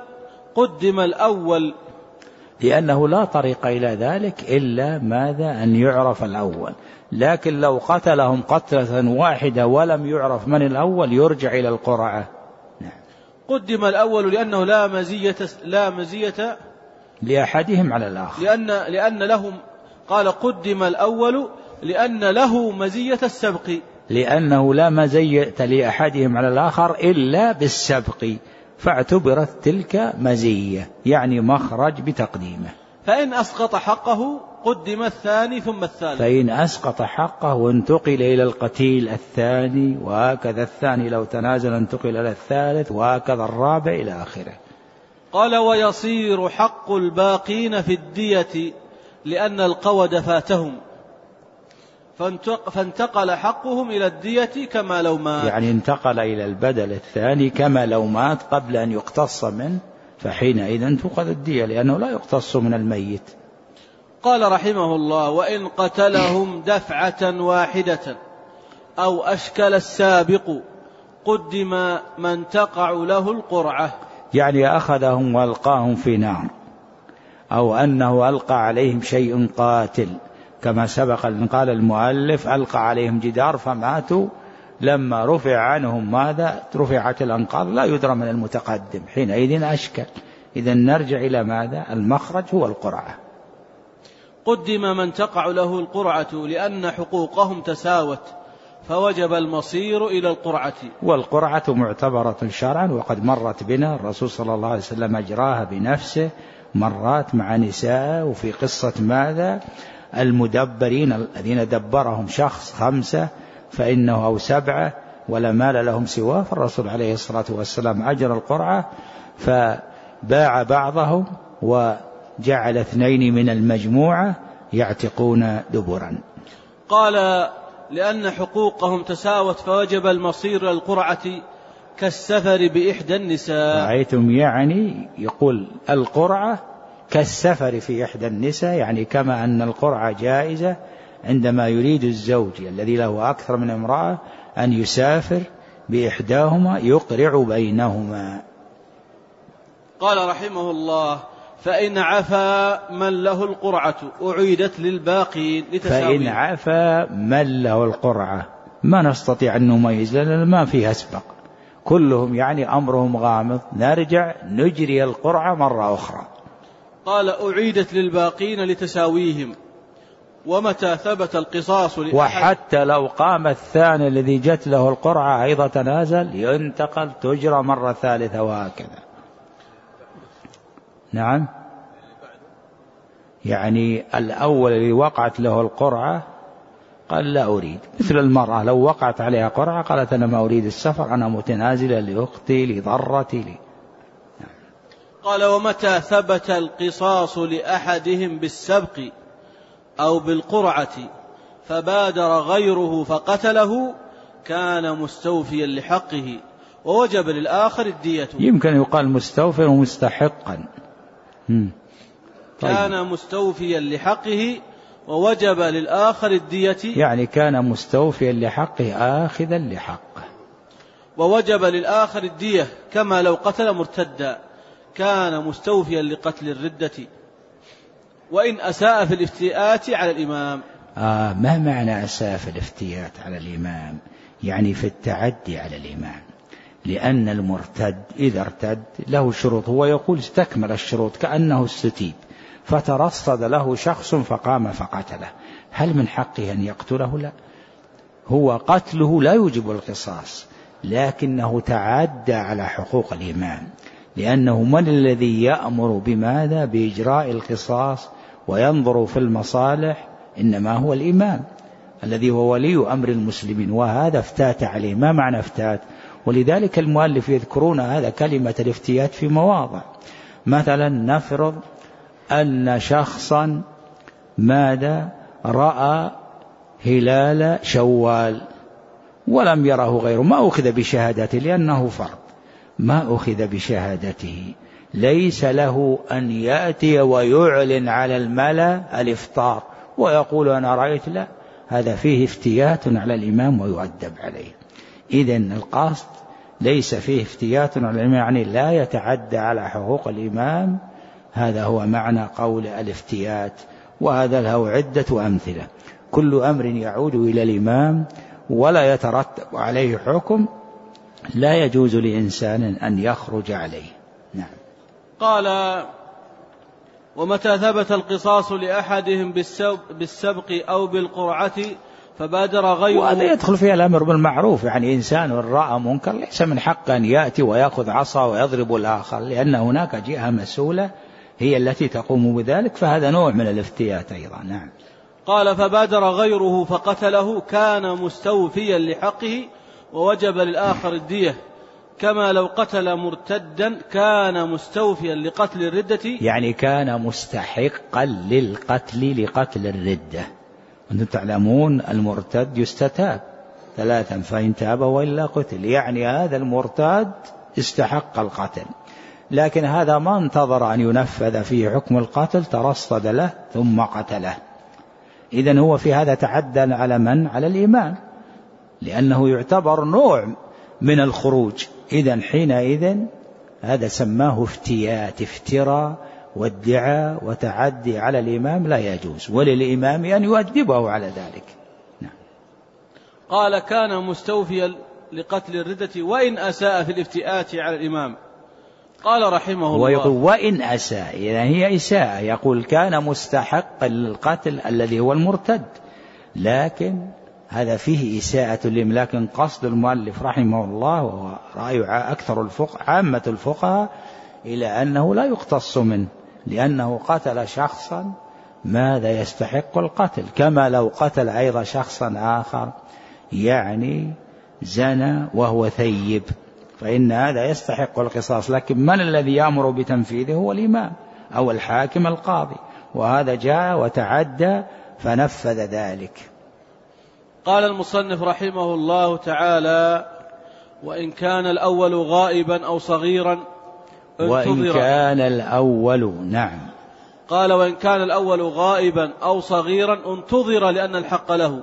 قدم الأول لأنه لا طريق إلى ذلك إلا ماذا؟ أن يعرف الأول. لكن لو قتلهم قتلة واحدة ولم يعرف من الأول يرجع إلى القرعة. نعم. قدم الأول لأنه لا مزية لا مزية لأحدهم على الآخر، لأن لأن لهم قال قدم الأول لأن له مزية السبق، لأنه لا مزية لأحدهم على الآخر إلا بالسبق، فاعتبرت تلك مزية يعني مخرج بتقديمه. فإن أسقط حقه قدم الثاني ثم الثالث، فإن أسقط حقه وانتقل إلى القتيل الثاني، وهكذا الثاني لو تنازل انتقل إلى الثالث، وهكذا الرابع إلى آخره. قال ويصير حق الباقين في الدية لأن القود فاتهم فانتقل حقهم إلى الدية كما لو مات، يعني انتقل إلى البدل الثاني كما لو مات قبل أن يقتص منه، فحينئذ تؤخذ الدية لأنه لا يقتص من الميت. قال رحمه الله وإن قتلهم دفعة واحدة أو أشكل السابق قدم من تقع له القرعة، يعني أخذهم وألقاهم في نار، أو أنه ألقى عليهم شيء قاتل كما سبق أن قال المؤلف ألقى عليهم جدار فماتوا، لما رفع عنهم ماذا؟ رفعت الأنقاض لا يدرى من المتقدم، حينئذ أشكل. إذن نرجع إلى ماذا؟ المخرج هو القرعة. قدم من تقع له القرعة لأن حقوقهم تساوت فوجب المصير إلى القرعة. والقرعة معتبرة شرعا، وقد مرت بنا الرسول صلى الله عليه وسلم أجراها بنفسه مرات مع نساء، وفي قصة ماذا؟ المدبرين الذين دبرهم شخص خمسة فإنه أو سبعة ولا مال لهم سواه، فالرسول عليه الصلاة والسلام أجرى القرعة فباع بعضهم وجعل اثنين من المجموعة يعتقون دبرا. قال لأن حقوقهم تساوت فوجب المصير للقرعة كالسفر بإحدى النساء. رأيتم؟ يعني يقول القرعة كالسفر في إحدى النساء، يعني كما أن القرعة جائزة عندما يريد الزوج الذي له أكثر من امرأة أن يسافر بإحداهما يقرع بينهما. قال رحمه الله فإن عفا من له القرعة أعيدت للباقين لتساوي. فإن عفا من له القرعة ما نستطيع أن نميز لأن ما فيها أسبق، كلهم يعني أمرهم غامض، نرجع نجري القرعة مرة أخرى. قال أعيدت للباقين لتساويهم ومتى ثبت القصاص لأحد. وحتى لو قام الثاني الذي جت له القرعة أيضا تنازل ينتقل تجرى مرة ثالثة وهكذا. نعم، يعني الأول الذي وقعت له القرعة قال لا أريد، مثل المرأة لو وقعت عليها قرعة قالت أنا ما أريد السفر، أنا متنازلة لأختي لضرتي لي. قال ومتى ثبت القصاص لأحدهم بالسبق أو بالقرعة فبادر غيره فقتله كان مستوفيا لحقه ووجب للآخر الدية. يمكن يقال مستوفيا ومستحقا. طيب. كان مستوفيا لحقه ووجب للآخر الدية، يعني كان مستوفيا لحقه آخذا لحقه، ووجب للآخر الدية كما لو قتل مرتدا كان مستوفيا لقتل الردة. وإن أساء في الافتئات على الإمام. آه ما معنى أساء في الافتئات على الإمام؟ يعني في التعدي على الإمام، لأن المرتد إذا ارتد له شروط، هو يقول استكمل الشروط كأنه الستيب، فترصد له شخص فقام فقتله، هل من حقه أن يقتله؟ لا، هو قتله لا يوجب القصاص، لكنه تعدى على حقوق الإمام، لأنه من الذي يأمر بماذا؟ بإجراء القصاص وينظر في المصالح، إنما هو الإمام الذي هو ولي أمر المسلمين، وهذا افتات عليه. ما معنى افتات؟ ولذلك المؤلف يذكرون هذا كلمة الافتيات في مواضع. مثلا نفرض أن شخصا ماذا رأى هلال شوال ولم يره غيره، ما أخذ بشهادته لأنه فرض، ما أخذ بشهادته، ليس له أن يأتي ويعلن على الملأ الإفطار ويقول أنا رأيت، لا، هذا فيه افتيات على الإمام ويؤدب عليه. إذن القصد ليس فيه افتيات على الإمام، يعني لا يتعدى على حقوق الإمام. هذا هو معنى قول الافتيات، وهذا له عدة أمثلة. كل أمر يعود إلى الإمام ولا يترتب عليه حكم لا يجوز لإنسان أن يخرج عليه. نعم. قال: ومتى ثبت القصاص لأحدهم بالسبق أو بالقرعة فبادر غيره. وهذا يدخل فيها الأمر بالمعروف، يعني إنسان رأى منكر ليس من حق أن يأتي ويأخذ عصا ويضرب الآخر، لأن هناك جهة مسؤولة هي التي تقوم بذلك، فهذا نوع من الافتيات أيضا. نعم. قال: فبادر غيره فقتله كان مستوفيا لحقه ووجب للآخر الدية، كما لو قتل مرتدا كان مستوفيا لقتل الردة، يعني كان مستحقا للقتل لقتل الردة. أنتم تعلمون المرتد يستتاب ثلاثا فإن تاب وإلا قتل، يعني هذا المرتد استحق القتل، لكن هذا ما انتظر أن ينفذ فيه حكم القتل، ترصد له ثم قتله. إذن هو في هذا تعدى على من؟ على الإمام، لأنه يعتبر نوع من الخروج. إذن حينئذ هذا سماه افتيات، افتراء وادعاء وتعدي على الإمام لا يجوز، وللإمام أن يؤدبه على ذلك. نعم. قال: كان مستوفيا لقتل الردة وإن أساء في الافتئات على الإمام. قال رحمه الله: ويقول وإن أساء، يعني هي إساءة، يقول كان مستحق للقتل الذي هو المرتد، لكن هذا فيه إساءة لهم. لكن قصد المؤلف رحمه الله وهو رأي أكثر الفقهاء عامة الفقهاء إلى أنه لا يقتص منه، لأنه قتل شخصا ماذا يستحق القتل، كما لو قتل أيضا شخصا آخر يعني زنى وهو ثيب، فإن هذا يستحق القصاص. لكن من الذي يأمر بتنفيذه؟ هو الإمام أو الحاكم القاضي، وهذا جاء وتعدى فنفذ ذلك. قال المصنف رحمه الله تعالى: وإن كان الأول غائبا أو صغيرا انتظر. وإن كان الأول، نعم. قال: وإن كان الأول غائبا أو صغيرا انتظر لأن الحق له.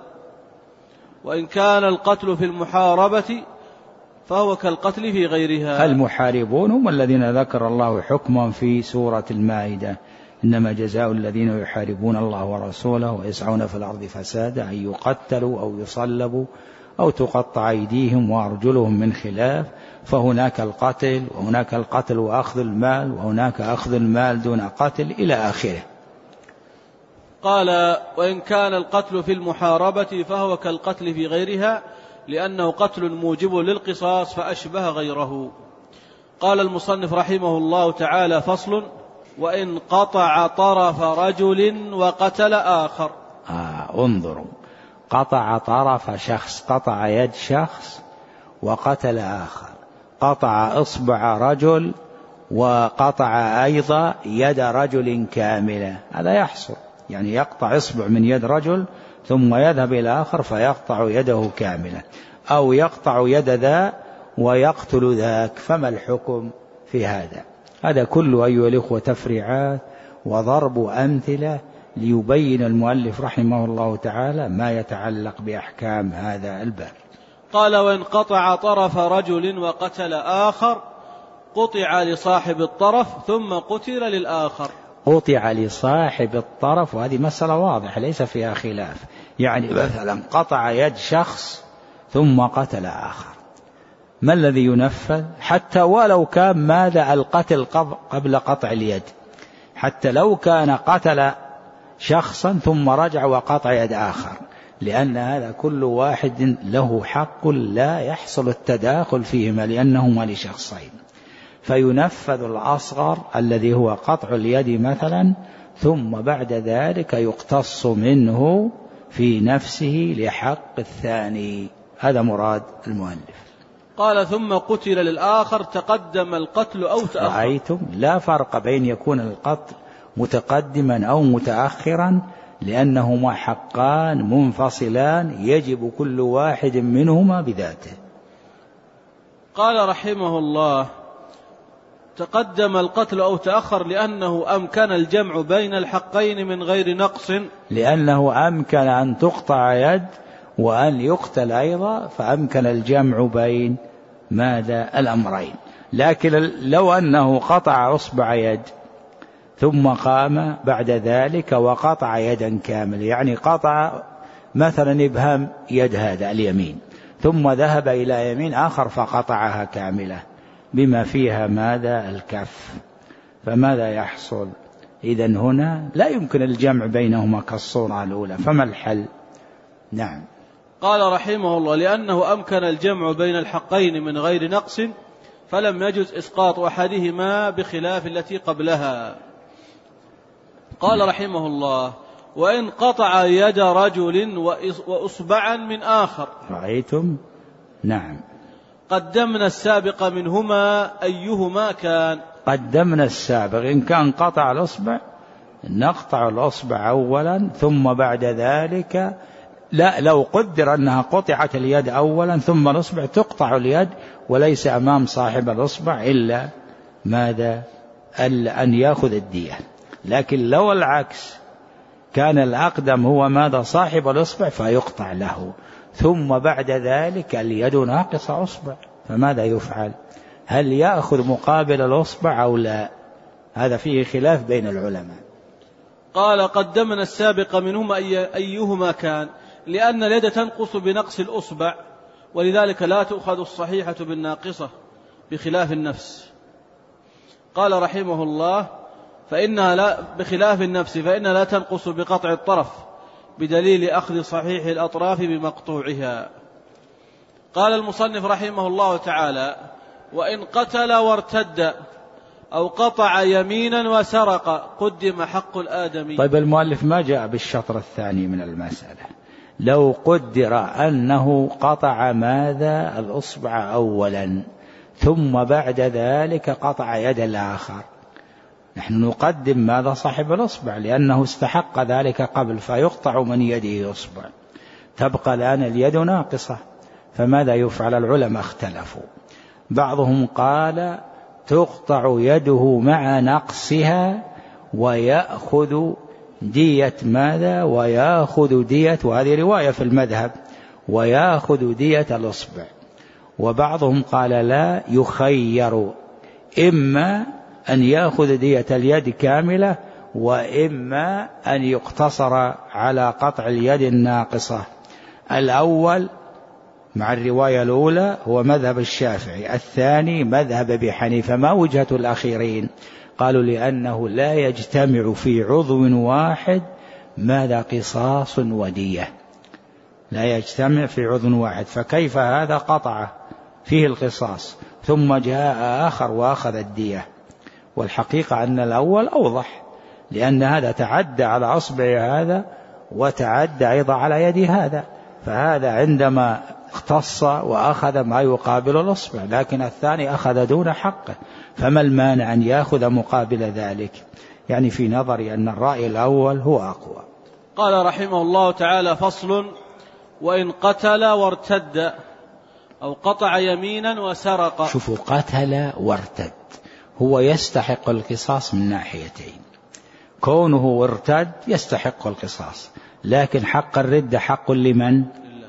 وإن كان القتل في المحاربة فهو كالقتل في غيرها. المحاربون هم الذين ذكر الله حكمهم في سورة المائدة: إنما جزاء الذين يحاربون الله ورسوله ويسعون في الأرض فسادا أن يقتلوا أو يصلبوا أو تقطع أيديهم وأرجلهم من خلاف. فهناك القتل، وهناك القتل وأخذ المال، وهناك أخذ المال دون قتل إلى آخره. قال: وإن كان القتل في المحاربة فهو كالقتل في غيرها، لأنه قتل موجب للقصاص فأشبه غيره. قال المصنف رحمه الله تعالى: فصل: وإن قطع طرف رجل وقتل آخر. آه انظروا، قطع طرف شخص، قطع يد شخص وقتل آخر، قطع إصبع رجل وقطع أيضا يد رجل كاملة، هذا يحصل، يعني يقطع إصبع من يد رجل ثم يذهب إلى آخر فيقطع يده كاملة، أو يقطع يد ذا ويقتل ذاك. فما الحكم في هذا؟ هذا كله أيها الإخوة تفريعات وضرب أمثلة ليبين المؤلف رحمه الله تعالى ما يتعلق بأحكام هذا الباب. قال: وإن قطع طرف رجل وقتل آخر قطع لصاحب الطرف ثم قتل للآخر. قطع لصاحب الطرف، وهذه مسألة واضحة ليس فيها خلاف. يعني مثلا قطع يد شخص ثم قتل آخر، ما الذي ينفذ؟ حتى ولو كان ماذا القتل قبل قطع اليد، حتى لو كان قتل شخصا ثم رجع وقطع يد آخر، لأن هذا كل واحد له حق لا يحصل التداخل فيهما لأنهما لشخصين، فينفذ الأصغر الذي هو قطع اليد مثلا، ثم بعد ذلك يقتص منه في نفسه لحق الثاني. هذا مراد المؤلف. قال: ثم قتل للآخر تقدم القتل أو تأخر. رأيتم لا فرق بين يكون القتل متقدما أو متأخرا، لأنهما حقان منفصلان يجب كل واحد منهما بذاته. قال رحمه الله: تقدم القتل أو تأخر لأنه أمكن الجمع بين الحقين من غير نقص، لأنه أمكن أن تقطع يد وأن يقتل أيضا، فأمكن الجمع بين ماذا الأمرين. لكن لو أنه قطع أصبع يد ثم قام بعد ذلك وقطع يدا كاملة، يعني قطع مثلا إبهام يد هذا اليمين ثم ذهب إلى يمين آخر فقطعها كاملة بما فيها ماذا الكف، فماذا يحصل؟ إذن هنا لا يمكن الجمع بينهما كالصورة الأولى، فما الحل؟ نعم. قال رحمه الله: لأنه أمكن الجمع بين الحقين من غير نقص فلم يجز إسقاط أحدهما بخلاف التي قبلها. قال رحمه الله: وإن قطع يد رجل وأصبعا من آخر رأيتم؟ نعم. قدمنا السابق منهما أيهما كان. قدمنا السابق، إن كان قطع الأصبع نقطع الأصبع أولا ثم بعد ذلك، لا، لو قدر أنها قطعت اليد أولا ثم الأصبع تقطع اليد وليس أمام صاحب الأصبع إلا ماذا؟ أن يأخذ الدية. لكن لو العكس كان الأقدم هو ماذا؟ صاحب الأصبع فيقطع له، ثم بعد ذلك اليد ناقص أصبع، فماذا يفعل؟ هل يأخذ مقابل الأصبع أو لا؟ هذا فيه خلاف بين العلماء. قال: قدمنا السابق منهما أيهما كان، لأن اليد تنقص بنقص الأصبع، ولذلك لا تؤخذ الصحيحة بالناقصة بخلاف النفس. قال رحمه الله: فإنها لا بخلاف النفس فإنها لا تنقص بقطع الطرف بدليل أخذ صحيح الأطراف بمقطوعها. قال المصنف رحمه الله تعالى: وإن قتل وارتد أو قطع يمينا وسرق قدم حق الآدمي. طيب المؤلف ما جاء بالشطر الثاني من المسألة. لو قدر أنه قطع ماذا؟ الأصبع أولا ثم بعد ذلك قطع يد الآخر، نحن نقدم ماذا؟ صاحب الأصبع، لأنه استحق ذلك قبل، فيقطع من يده أصبع، تبقى الآن اليد ناقصة، فماذا يفعل؟ العلماء اختلفوا. بعضهم قال تقطع يده مع نقصها ويأخذ دية ماذا؟ ويأخذ دية، وهذه رواية في المذهب، ويأخذ دية الأصبع. وبعضهم قال لا، يخير، إما أن يأخذ دية اليد كاملة وإما أن يقتصر على قطع اليد الناقصة. الأول مع الرواية الأولى هو مذهب الشافعي، الثاني مذهب أبي حنيفة. ما وجهة الأخيرين؟ قالوا لأنه لا يجتمع في عضو واحد ماذا؟ قصاص ودية، لا يجتمع في عضو واحد، فكيف هذا قطع فيه القصاص ثم جاء آخر وأخذ الدية؟ والحقيقة أن الأول أوضح، لأن هذا تعدى على أصبع هذا وتعدى أيضا على يد هذا، فهذا عندما اختص وأخذ ما يقابل الأصبع، لكن الثاني أخذ دون حقه، فما المانع أن يأخذ مقابل ذلك؟ يعني في نظري أن الرأي الأول هو أقوى. قال رحمه الله تعالى: فصل: وإن قتل وارتد أو قطع يمينا وسرق. شوفوا، قتل وارتد هو يستحق القصاص من ناحيتين، كونه ارتد يستحق القصاص، لكن حق الردة حق لمن؟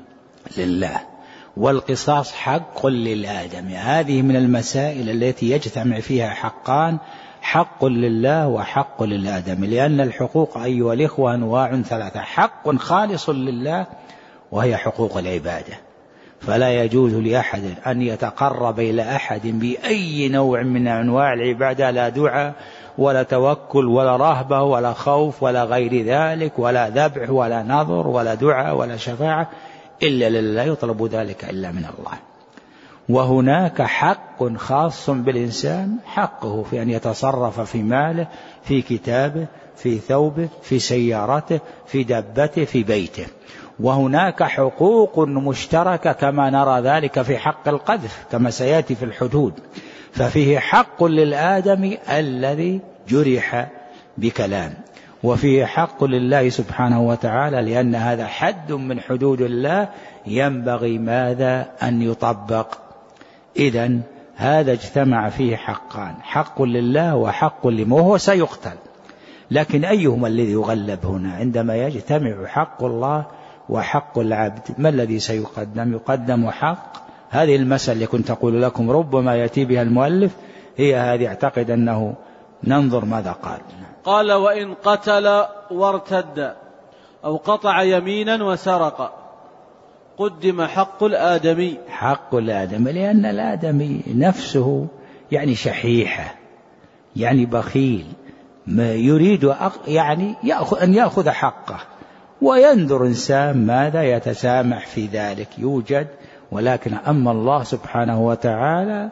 لله، والقصاص حق للآدم. هذه من المسائل التي يجتمع فيها حقان، حق لله وحق للآدم، لأن الحقوق أيها الإخوة أنواع ثلاثة: حق خالص لله وهي حقوق العبادة، فلا يجوز لأحد أن يتقرب إلى أحد بأي نوع من أنواع العبادة، لا دعاء ولا توكل ولا رهبة ولا خوف ولا غير ذلك، ولا ذبح ولا نظر ولا دعاء ولا شفاعة، إلا لله، يطلب ذلك إلا من الله. وهناك حق خاص بالإنسان، حقه في أن يتصرف في ماله، في كتابه، في ثوبه، في سيارته، في دبته، في بيته. وهناك حقوق مشتركة كما نرى ذلك في حق القذف كما سيأتي في الحدود، ففيه حق للآدم الذي جرح بكلام، وفيه حق لله سبحانه وتعالى، لأن هذا حد من حدود الله ينبغي ماذا؟ أن يطبق. إذن هذا اجتمع فيه حقان، حق لله وحق لمن هو سيقتل، لكن أيهما الذي يغلب هنا؟ عندما يجتمع حق الله وحق العبد، ما الذي سيقدم؟ يقدم حق هذه المسألة اللي كنت أقول لكم ربما يأتي بها المؤلف هي هذه، أعتقد أنه ننظر ماذا قال. قال: وإن قتل وارتد أو قطع يمينا وسرق قدم حق الآدمي. حق الآدمي لأن الآدمي نفسه يعني شحيحة، يعني بخيل، ما يريد يعني يأخذ أن يأخذ حقه، وينظر إنسان ماذا يتسامح في ذلك يوجد. ولكن أما الله سبحانه وتعالى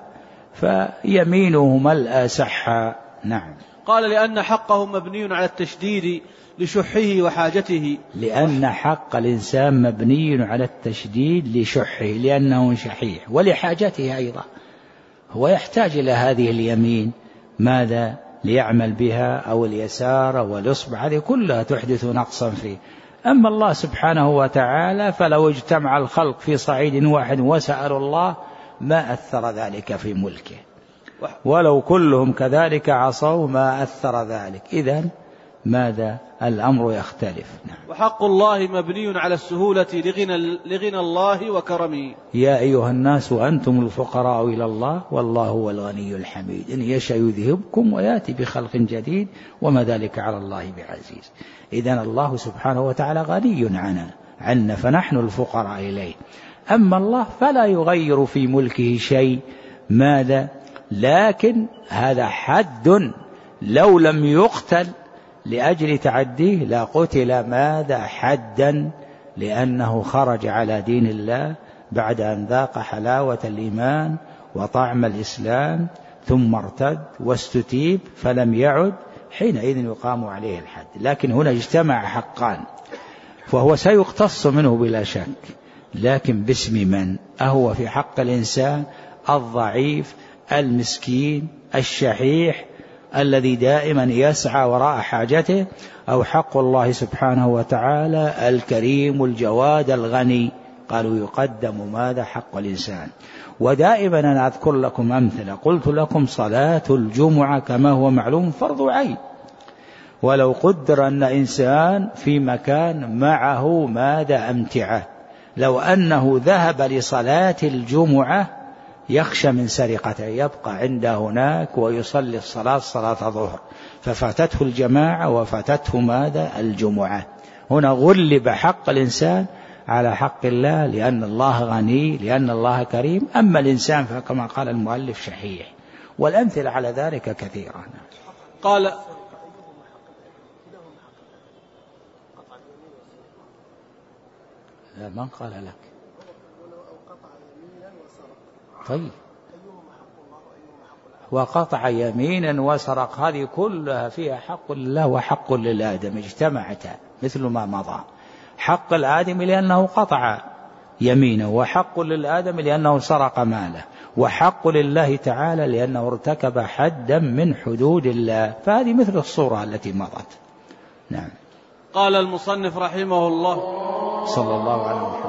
فيمينه ملأ سحا. نعم. قال: لأن حقه مبني على التشديد لشحه وحاجته. لأن حق الإنسان مبني على التشديد لشحه لأنه شحيح، ولحاجته أيضا، هو يحتاج إلى هذه اليمين ماذا ليعمل بها، أو اليسار أو الإصبع، هذه كلها تحدث نقصا فيه. أما الله سبحانه وتعالى فلو اجتمع الخلق في صعيد واحد وسألوا الله ما أثر ذلك في ملكه، ولو كلهم كذلك عصوا ما أثر ذلك. إذن ماذا الأمر يختلف. نعم. وحق الله مبني على السهولة لغنى, لغنى الله وكرمه. يا أيها الناس أنتم الفقراء إلى الله والله هو الغني الحميد، إن يشاء يذهبكم ويأتي بخلق جديد وما ذلك على الله بعزيز. إذن الله سبحانه وتعالى غني عنا عنا فنحن الفقراء إليه. أما الله فلا يغير في ملكه شيء ماذا، لكن هذا حد لو لم يقتل لأجل تعديه لا قتل ماذا حدا، لأنه خرج على دين الله بعد أن ذاق حلاوة الإيمان وطعم الإسلام ثم ارتد واستتيب فلم يعد، حينئذ يقام عليه الحد. لكن هنا اجتمع حقان، فهو سيقتص منه بلا شك، لكن باسم من؟ أهو في حق الإنسان الضعيف المسكين الشحيح الذي دائما يسعى وراء حاجته، أو حق الله سبحانه وتعالى الكريم الجواد الغني؟ قالوا يقدم ماذا حق الإنسان. ودائما أنا أذكر لكم أمثلة، قلت لكم صلاة الجمعة كما هو معلوم فرض عين، ولو قدر أن إنسان في مكان معه ماذا أمتعة، لو أنه ذهب لصلاة الجمعة يخشى من سرقته يبقى عنده هناك ويصلي الصلاة صلاة ظهر، ففاتته الجماعة وفاتته ماذا الجمعة. هنا غلب حق الإنسان على حق الله لأن الله غني لأن الله كريم. أما الإنسان فكما قال المؤلف شحيح، والأمثلة على ذلك كثيرة. قال: لا من قال لك؟ طيب، وقطع يمينا وسرق هذه كلها فيها حق لله وحق للآدم اجتمعتا مثل ما مضى. حق الآدم لأنه قطع يمينه، وحق للآدم لأنه سرق ماله، وحق لله تعالى لأنه ارتكب حدا من حدود الله. فهذه مثل الصورة التي مضت. نعم. قال المصنف رحمه الله صلى الله عليه وسلم